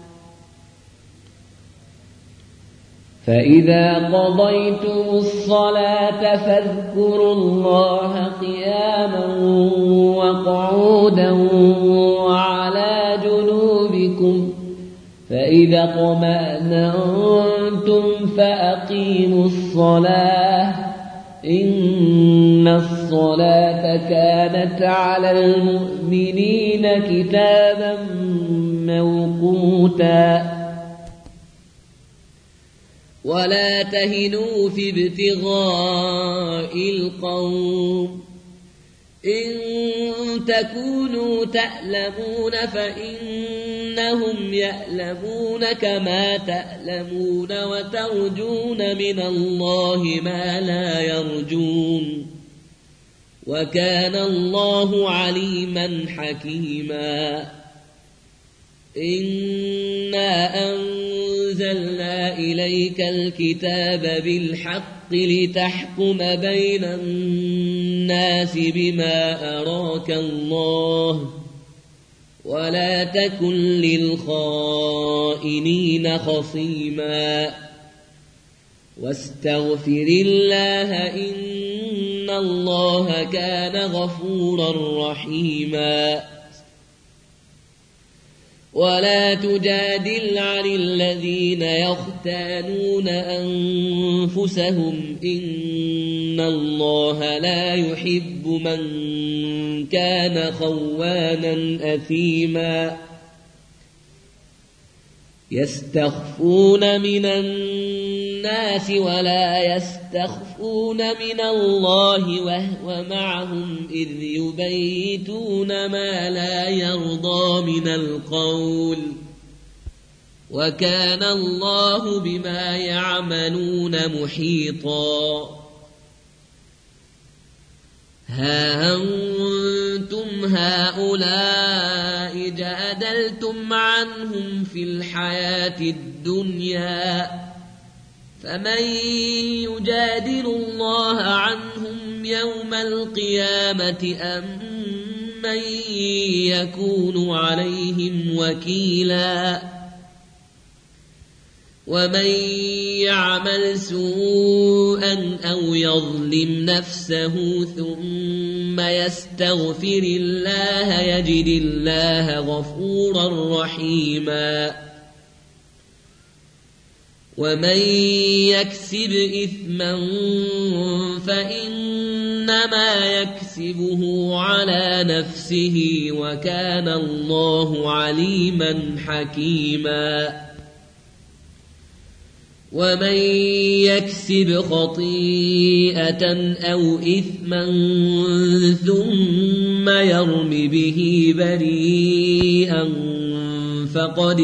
فإذا قضيتم الصلاة فاذكروا الله قياما وقعودا وعلى جنوبكم فإذا اطمأننتم فأقيموا الصلاة إن الصلاة كانت على المؤمنين كتابا موقوتا ولا تهنوا في ابتغاء القوم إن تكونوا تألمون فإنهم يألمون كما تألمون وترجون من الله ما لا يرجون وكان الله عليما حكيما إنا أنزلنا إليك الكتاب بالحق لتحكم بين الناس بما أراك الله ولا تكن للخائنين خصيما واستغفر الله إن الله كان غفورا رحيما ولا تجادل عن الذين يختانون أنفسهم إن الله لا يحب من كان خوانا أثيما يستخفون من الناس ولا يستخفون من الله وهو معهم إذ يبيتون ما لا يرضى من القول وكان الله بما يعملون محيطا ها أنتم هؤلاء جادلتم عنهم في الحياة الدنيا فمن يجادل الله عنهم يوم القيامة أم من يكون عليهم وكيلا ومن يعمل سوءا أو يظلم نفسه ثم يستغفر الله يجد الله غفورا رحيما ومن يكسب إثما فإنما يكسبه على نفسه وكان الله عليما حكيما ومن يكسب خطيئة أو إثما ثم يرم به بريئا فقد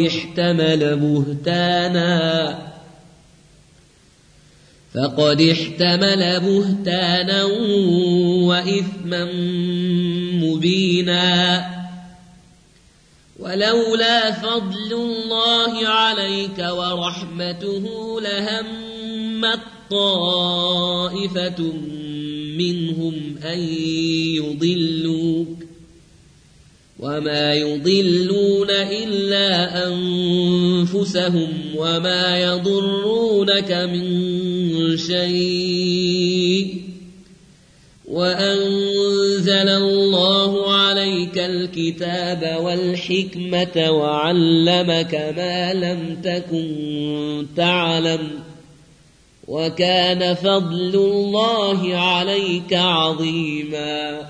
احتمل بهتانا وإثما مبينا ولولا فضل الله عليك ورحمته لهمت طائفة منهم أن يضلوك وما يضلون إلا أنفسهم وما يضرونك من شيء وأنزل الله عليك الكتاب والحكمة وعلمك ما لم تكن تعلم وكان فضل الله عليك عظيما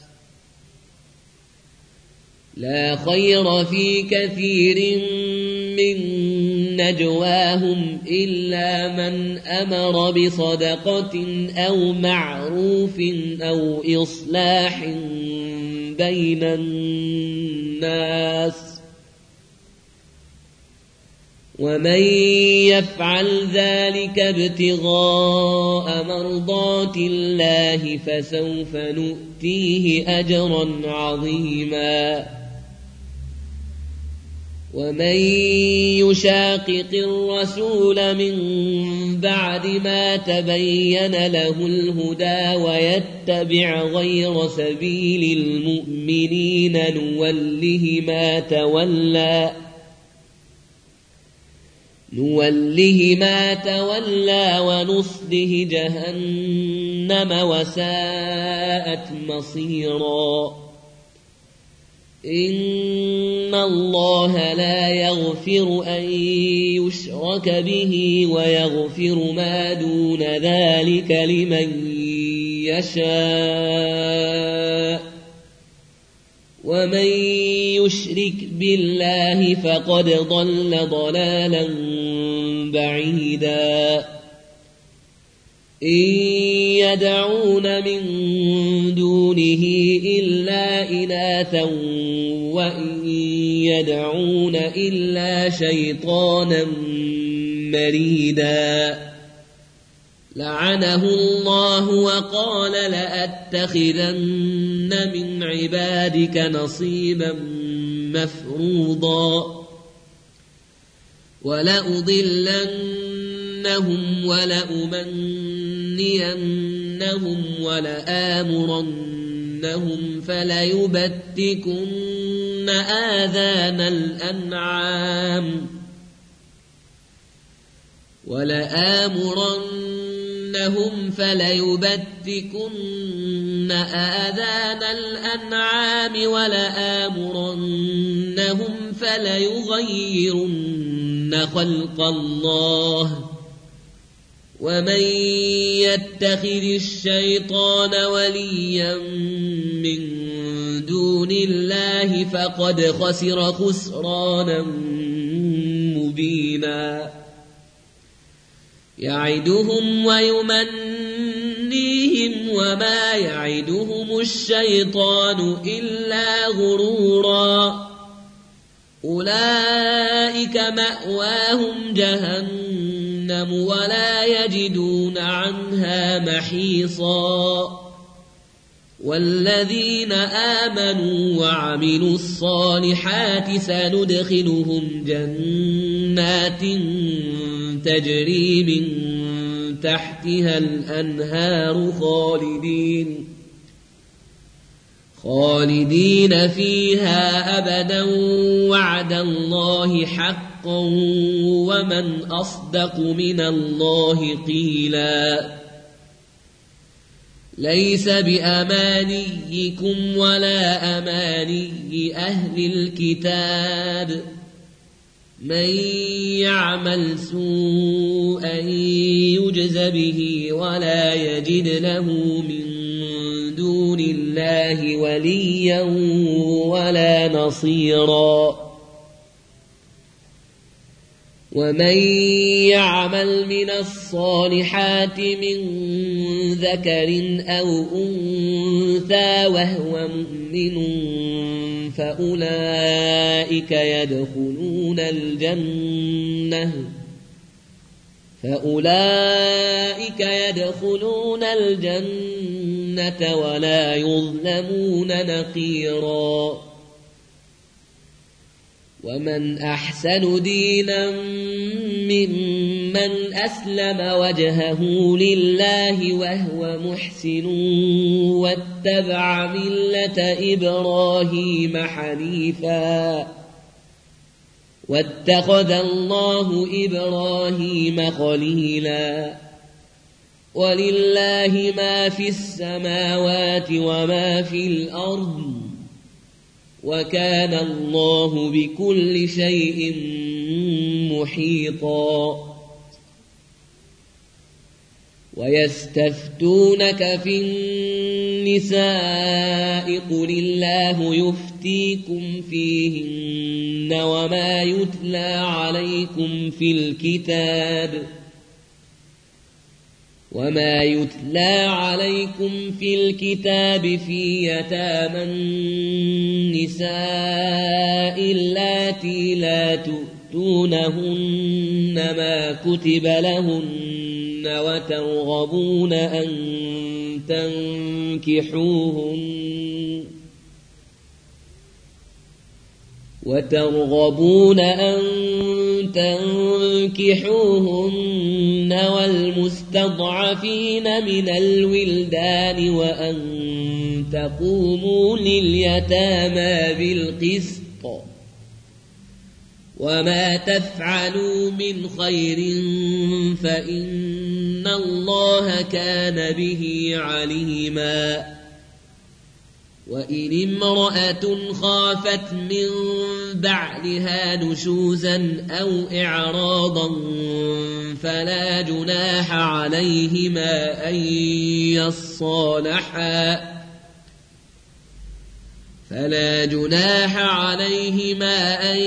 لا خير في كثير من نجواهم إلا من أمر بصدقة أو معروف أو إصلاح بين الناس ومن يفعل ذلك ابتغاء مرضات الله فسوف نؤتيه أجرا عظيما ومن يشاقق الرسول من بعد ما تبين له الهدى ويتبع غير سبيل المؤمنين نوله ما تولى ونصله جهنم وساءت مصيرا إن الله لا يغفر أن يشرك به ويغفر ما دون ذلك لمن يشاء ومن يشرك بالله فقد ضل ضلالا بعيدا إن يدعون من دونه إلا إناثا وإن يدعون إلا شيطانا مريدا لعنه الله وقال لأتخذن من عبادك نصيبا مفروضا ولأضلنهم ولأمنينهم ولآمرنهم فليبتكن آذان الأنعام ولآمرنهم فليغيرن خلق الله ومن يتخذ الشيطان وليا من دون الله فقد خسر خسرانا مبينا يعدهم ويمنيهم وما يعدهم الشيطان إلا غرورا أولئك مأواهم جهنم ولا يجدون عنها محيصا والذين آمنوا وعملوا الصالحات سندخلهم جنات تجري من تحتها الأنهار خالدين فيها أبدا وعد الله حقا ومن أصدق من الله قيلا ليس بأمانيكم ولا أماني أهل الكتاب من يعمل سوءا يجز به ولا يجد له من دون الله وليا ولا نصيرا ومن يعمل من الصالحات من ذكر أو أنثى وهو مؤمن فأولئك يدخلون الجنة ولا يظلمون نقيرا ومن أحسن دينا ممن أسلم وجهه لله وهو محسن واتبع ملة إبراهيم حنيفا واتخذ الله إبراهيم خليلا ولله ما في السماوات وما في الأرض وكان الله بكل شيء محيطا ويستفتونك في النساء قل الله يفتيكم فيهن وما يتلى عليكم في الكتاب في يتامى النساء اللاتي لا تؤتونهن ما كتب لهن وترغبون أن تنكحوهن والمستضعفين من الولدان وأن تقوموا لليتامى بالقسط وما تفعلوا من خير فإن الله كان به عليما وإن امرأة خافت من بعدها نشوزا أو إعراضا فلا جناح عليهما أن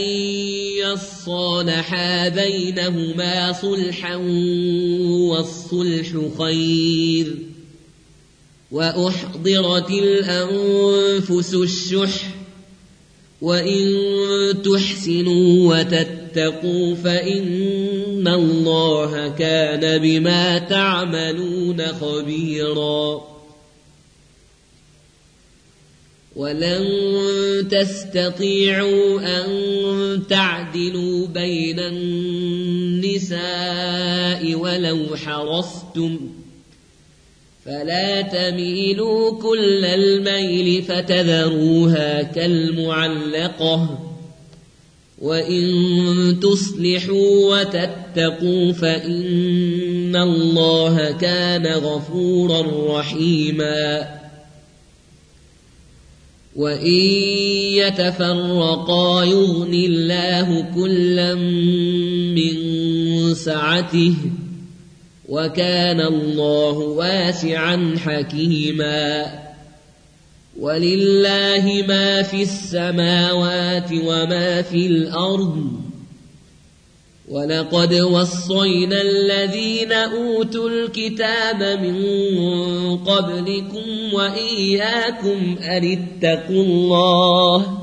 يصالحا بينهما صلحا والصلح خير وأحضرت الأنفس الشح وإن تحسنوا وتتقوا فإن الله كان بما تعملون خبيرا ولن تستطيعوا أن تعدلوا بين النساء ولو حرصتم فلا تميلوا كل الميل فتذروها كالمعلقة وإن تصلحوا وتتقوا فإن الله كان غفورا رحيما وإن يتفرقا يغن الله كلا من سعته وكان الله واسعا حكيما ولله ما في السماوات وما في الأرض ولقد وصينا الذين أوتوا الكتاب من قبلكم وإياكم أن اتقوا الله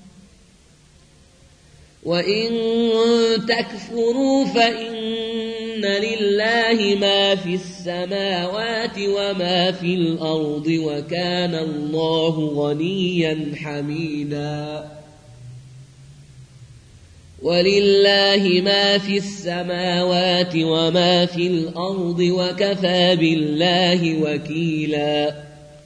وإن تكفروا فإن لله ما في السماوات وما في الأرض وكان الله غنيا حميدا ولله ما في السماوات وما في الأرض وكفى بالله وكيلا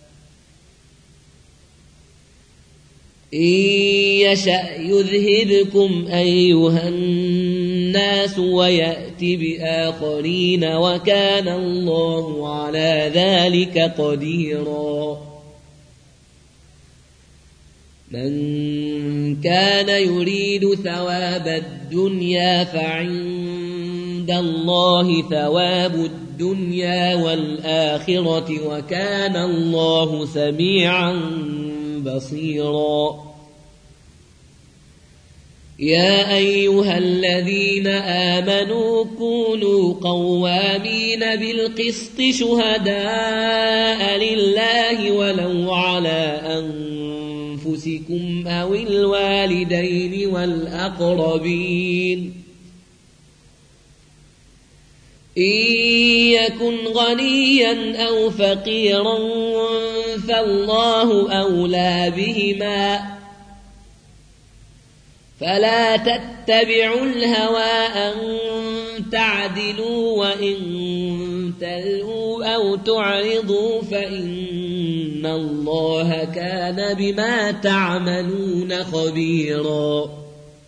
إن يشأ يذهبكم أيها الناس ويأت بآخرين وكان الله على ذلك قديرا من كان يريد ثواب الدنيا فعند الله ثواب الدنيا والآخرة وكان الله سميعا بصيرا يا أيها الذين آمنوا كونوا قوامين بالقسط شهداء لله ولو على أنفسكم أو الوالدين والأقربين إن يكن غنيا أو فقيرا فالله أولى بهما فلا تتبعوا الهوى أن تعدلوا وإن تلووا أو تعرضوا فإن الله كان بما تعملون خبيرا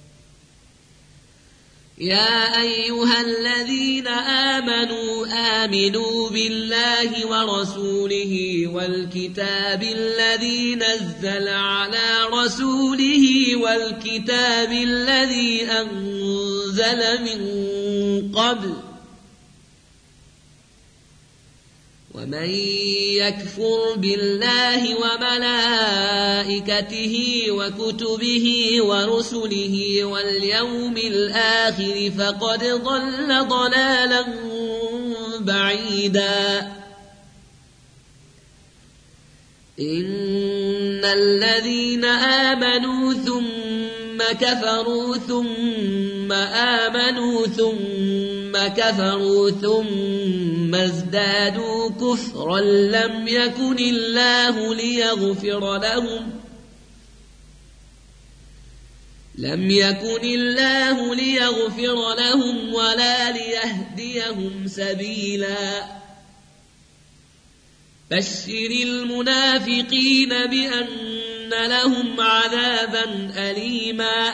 يا أيها الذين آمنوا بالله ورسوله والكتاب الذي نزل على رسوله والكتاب الذي أنزل من قبل ومن يكفر بالله وملائكته وكتبه ورسله واليوم الآخر فقد ضل ضلالا بعيدا إن الذين آمنوا ثم كفروا ثم آمنوا ثم كفروا ثم ازدادوا كفرا لم يكن الله ليغفر لهم ولا ليهديهم سبيلا بشر المنافقين بأن لهم عذابا أليما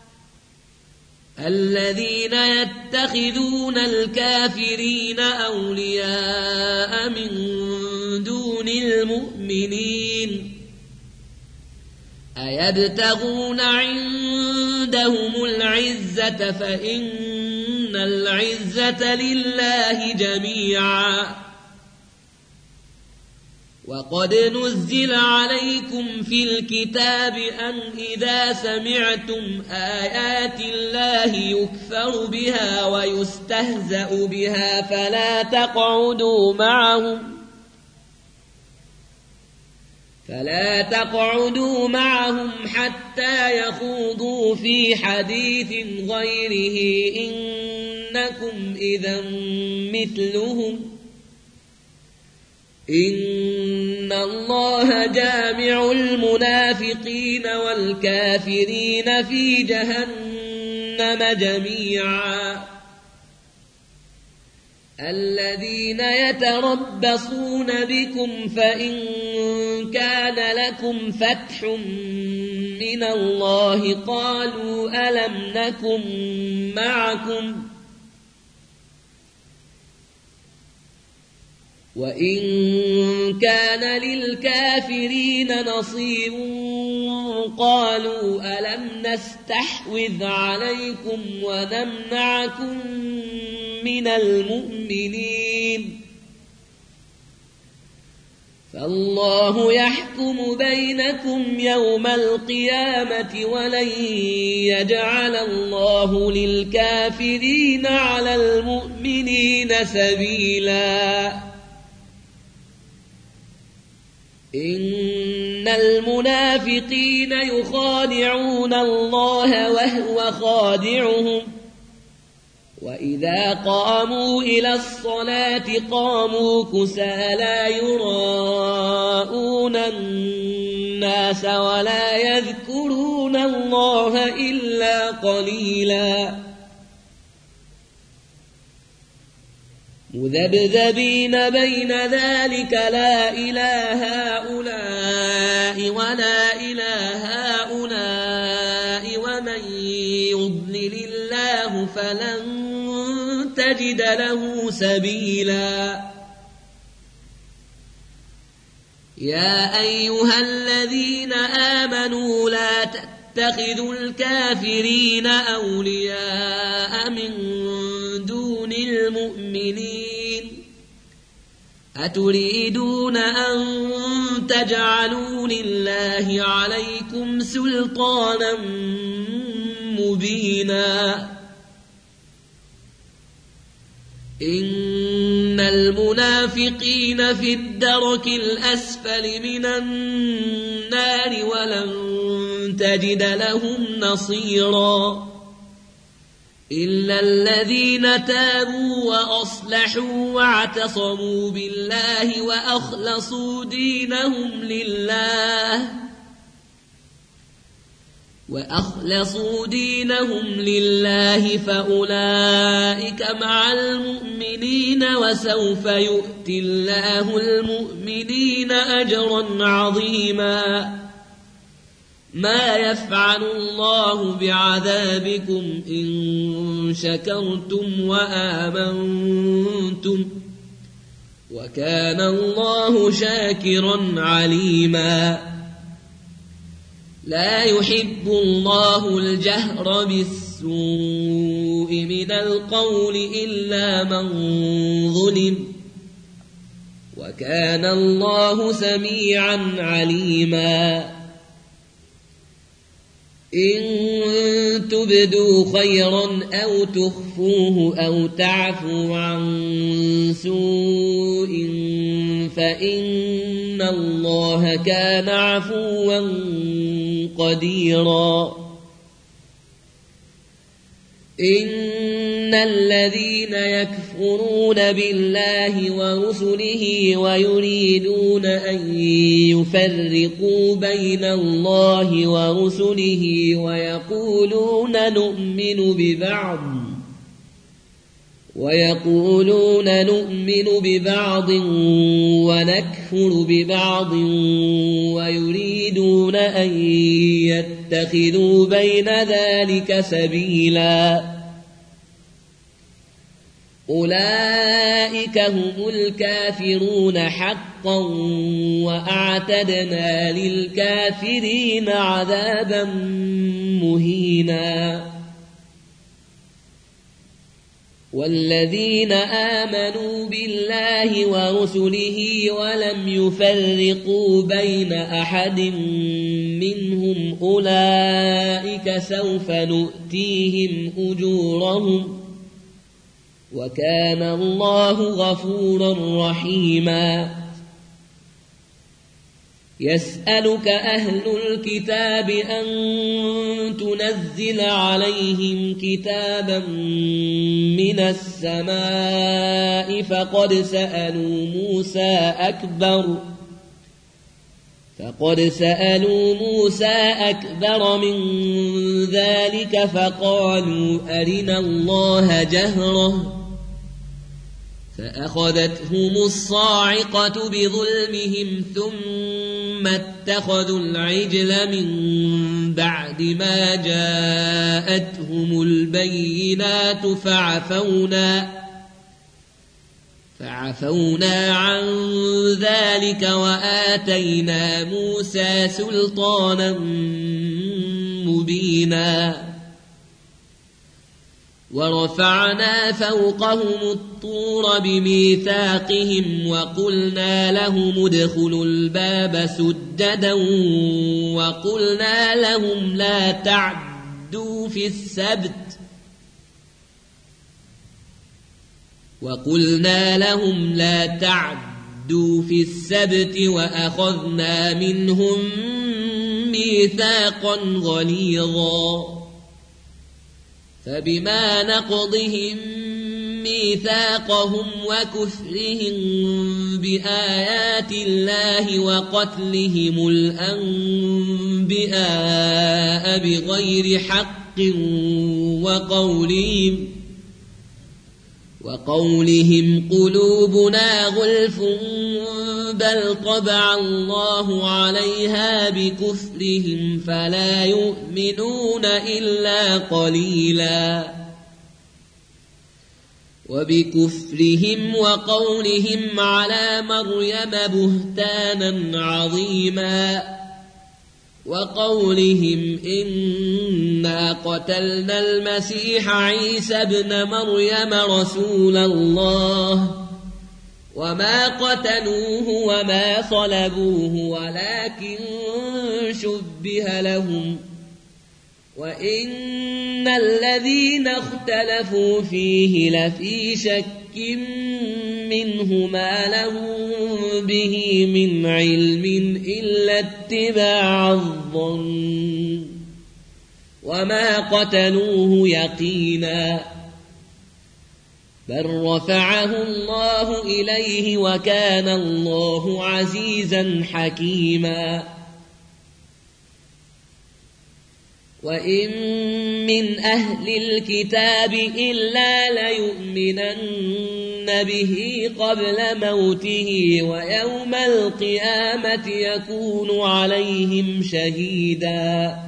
الذين يتخذون الكافرين أولياء من دون المؤمنين أيبتغون عندهم العزة فإن العزة لله جميعا وقد نزل عليكم في الكتاب أن إذا سمعتم آيات الله يكفر بها ويستهزأ بها فلا تقعدوا معهم حتى يخوضوا في حديث غيره إنكم إذا مثلهم إن الله جامع المنافقين والكافرين في جهنم جميعا الذين يتربصون بكم فإن كان لكم فتح من الله قالوا ألم نكن معكم وإن كان للكافرين نصيب قالوا ألم نستحوذ عليكم ونمنعكم من المؤمنين فالله يحكم بينكم يوم القيامة ولن يجعل الله للكافرين على المؤمنين سبيلا إن المنافقين يخادعون الله وهو خادعهم وإذا قاموا إلى الصلاة قاموا كسالى يراءون الناس ولا يذكرون الله إلا قليلا مذبذبين بين ذلك لا إله هؤلاء ولا إله هؤلاء ومن يضلل الله فلن تجد له سبيلا يا أيها الذين آمنوا لا تتخذوا الكافرين أولياء من دون المؤمنين أتريدون أن تجعلوا لله عليكم سلطانا مبينا إن المنافقين في الدرك الأسفل من النار ولن تجد لهم نصيرا إلا الذين تابوا وأصلحوا واعتصموا بالله وأخلصوا دينهم لله وأخلصوا دينهم لله فأولئك مع المؤمنين وسوف يؤتي الله المؤمنين أجرا عظيما ما يفعل الله بعذابكم إن شكرتم وآمنتم وكان الله شاكرا عليما لا يحب الله الجهر بالسوء من القول إلا من ظلم وكان الله سميعا عليما إن تبدوا خيرا أو تخفوه أو تعفوا عن سوء فإن الله كان عفوا قديرا إن الذين يكفرون بالله ورسله ويريدون أن يفرقوا بين الله ورسله ويقولون نؤمن ببعض ونكفر ببعض ويريدون أن يتخذوا بين ذلك سبيلا أولئك هم الكافرون حقا وأعتدنا للكافرين عذابا مهينا والذين آمنوا بالله ورسله ولم يفرقوا بين أحد منهم أولئك سوف نؤتيهم أجورهم وكان الله غفورا رحيما يسألك أهل الكتاب أن تنزل عليهم كتابا من السماء فقد سألوا موسى أكبر من ذلك فقالوا أرنا الله جهرة فأخذتهم الصاعقة بظلمهم ثم اتخذوا العجل من بعد ما جاءتهم البينات فعفونا عن ذلك وآتينا موسى سلطانا مبينا ورفعنا فوقهم الطور بميثاقهم وقلنا لهم ادخلوا الباب سددا وقلنا لهم لا تعدوا في السبت وأخذنا منهم ميثاقا غليظا فبما نقضهم ميثاقهم وكفرهم بآيات الله وقتلهم الأنبياء بغير حق وقولهم قلوبنا غلف بل طبع الله عليها بكفرهم فلا يؤمنون إلا قليلا وبكفرهم وقولهم على مريم بهتانا عظيما وقولهم إنا قتلنا المسيح عيسى ابن مريم رسول الله وما قتلوه وما صلبوه ولكن شبه لهم وإن الذين اختلفوا فيه لفي شك منه ما لهم به من علم إلا اتباع الظن وما قتلوه يقينا بل رفعه الله إليه وكان الله عزيزا حكيما وإن من أهل الكتاب إلا ليؤمنن به قبل موته ويوم القيامة يكون عليهم شهيدا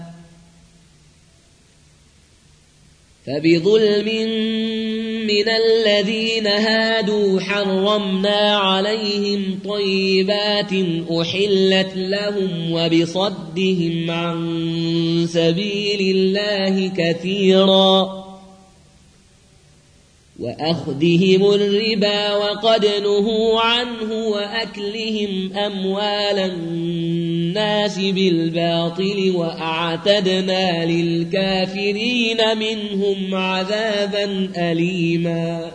فبظلم من الذين هادوا حرمنا عليهم طيبات أحلت لهم وبصدهم عن سبيل الله كثيرا وأخذهم الربا وقد نهوا عنه وأكلهم أموال الناس بالباطل وأعتدنا للكافرين منهم عذابا أليما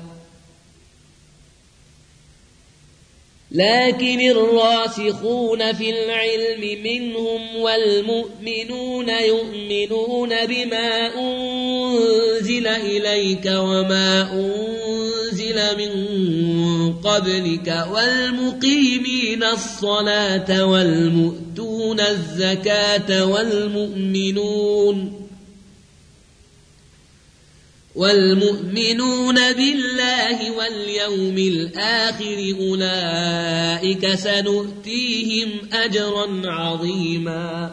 لكن الراسخون في العلم منهم والمؤمنون يؤمنون بما أنزل إليك وما أنزل من قبلك والمقيمين الصلاة والمؤتون الزكاة والمؤمنون بالله واليوم الآخر أولئك سنؤتيهم أجرا عظيما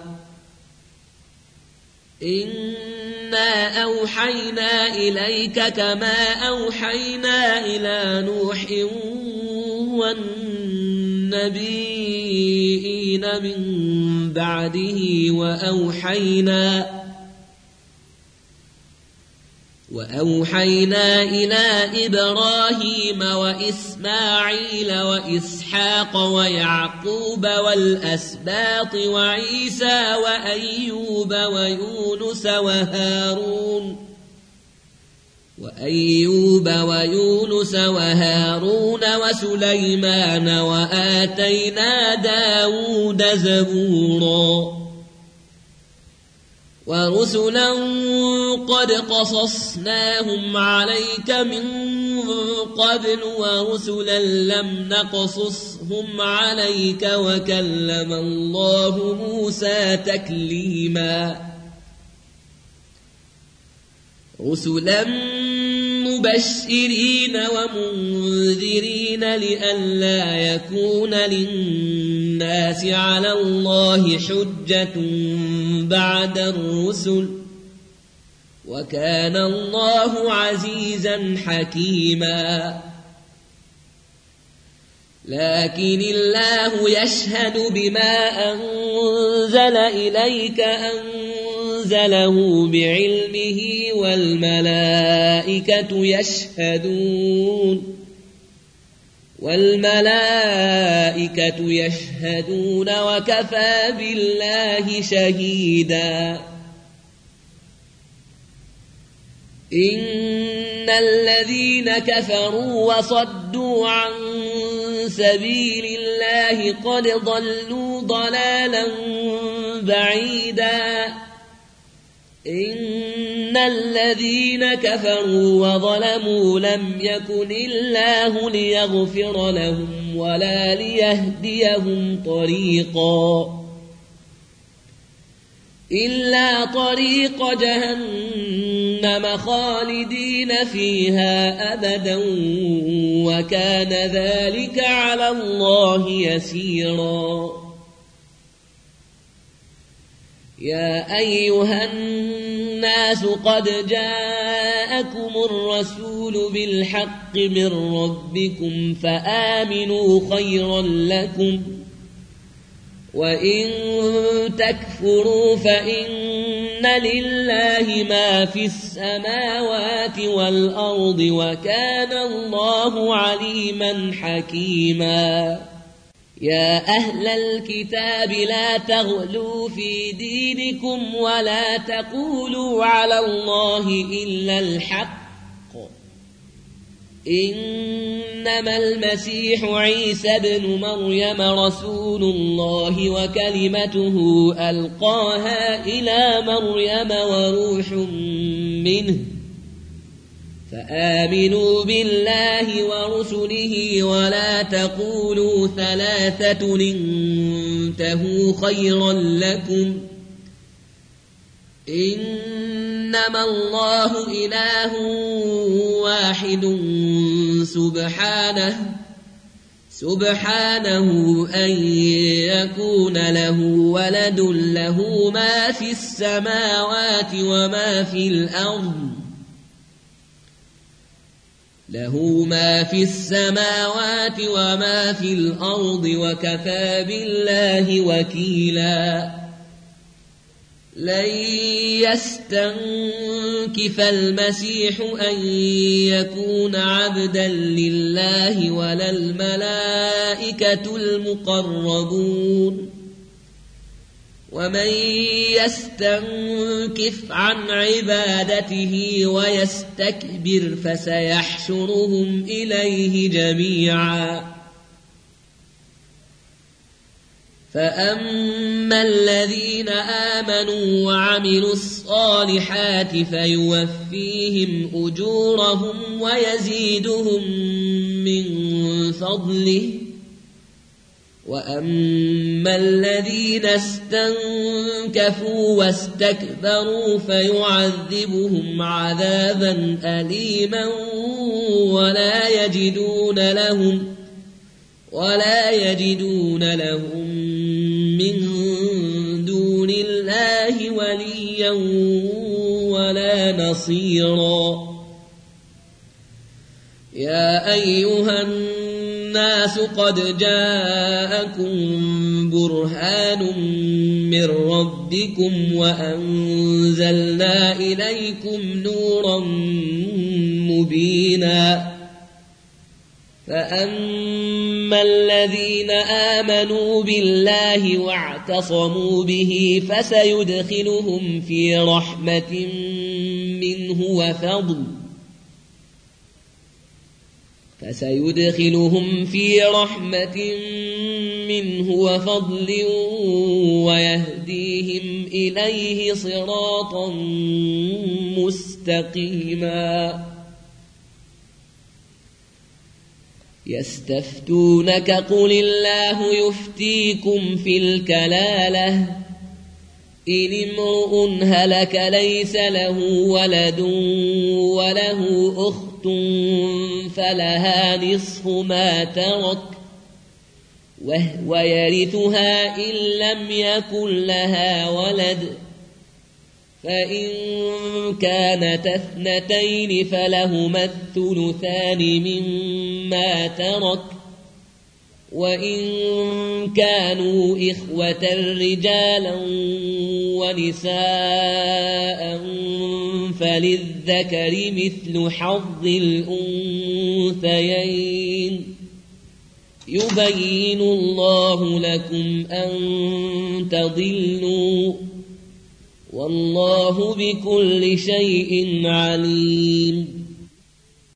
إنا أوحينا إليك كما أوحينا إلى نوح والنبيين من بعده وأوحينا إلى إبراهيم وإسماعيل وإسحاق ويعقوب والأسباط وعيسى وأيوب ويونس وهارون وسليمان وآتينا داود زبورا ورسلا قد قصصناهم عليك من قبل ورسلا لم نقصصهم عليك وكلم الله موسى تكليما رسلا مبشرين ومنذرين لئلا يكون للناس على الله حجة بعد الرسل وكان الله عزيزا حكيما لكن الله يشهد بما أنزل إليك أنزله بعلمه والملائكة يشهدون وكفى بالله شهيدا إن الذين كفروا وصدوا عن سبيل الله قد ضلوا ضلالا بعيدا إن الذين كفروا وظلموا لم يكن الله ليغفر لهم ولا ليهديهم طريقا إلا طريق جهنم خالدين فيها أبدا وكان ذلك على الله يسيرا يا أيها الناس قد جاءكم الرسول بالحق من ربكم فآمنوا خيرا لكم وإن تكفروا فإن لله ما في السماوات والأرض وكان الله عليما حكيما يا أهل الكتاب لا تغلوا في دينكم ولا تقولوا على الله إلا الحق إنما المسيح عيسى ابن مريم رسول الله وكلمته ألقاها إلى مريم وروح منه فآمنوا بالله ورسله ولا تقولوا ثلاثة، 3 انتهوا خيرا لكم، إنما المسيح عيسى ابن مريم رسول الله وكلمته ألقاها إلى مريم وروح منه فآمنوا بالله ورسله ولا تقولوا ثلاثة، 3 انتهوا خيرا لكم، إنما الله إله واحد سبحانه أن يكون له ولد له ما في السماوات وما في الأرض وكفى بالله وكيلا لن يستنكف المسيح أن يكون عبدا لله ولا الملائكة المقربون ومن يستنكف عن عبادته ويستكبر فسيحشرهم إليه جميعا فأما الذين آمنوا وعملوا الصالحات فيوفيهم أجورهم ويزيدهم من فضله وأما الذين استنكفوا واستكبروا فيعذبهم عذابا أليما ولا يجدون لهم من دون الله وليا ولا نصيرا يا أيها الناس قد جاءكم برهان من ربكم وأنزلنا إليكم نورا مبينا فأما الذين آمنوا بالله واعتصموا به فسيدخلهم في رحمة منه وفضل ويهديهم إليه صراطا مستقيما يستفتونك قل الله يفتيكم في الكلالة إن امرؤ هلك ليس له ولد وله أخت فلها نصف ما ترك وهو يرثها إن لم يكن لها ولد فإن كانت اثنتين فلهما الثلثان مما ترك وإن كانوا إخوة رجالا ونساء فللذكر مثل حظ الأنثيين يبين الله لكم أن تضلوا والله بكل شيء عليم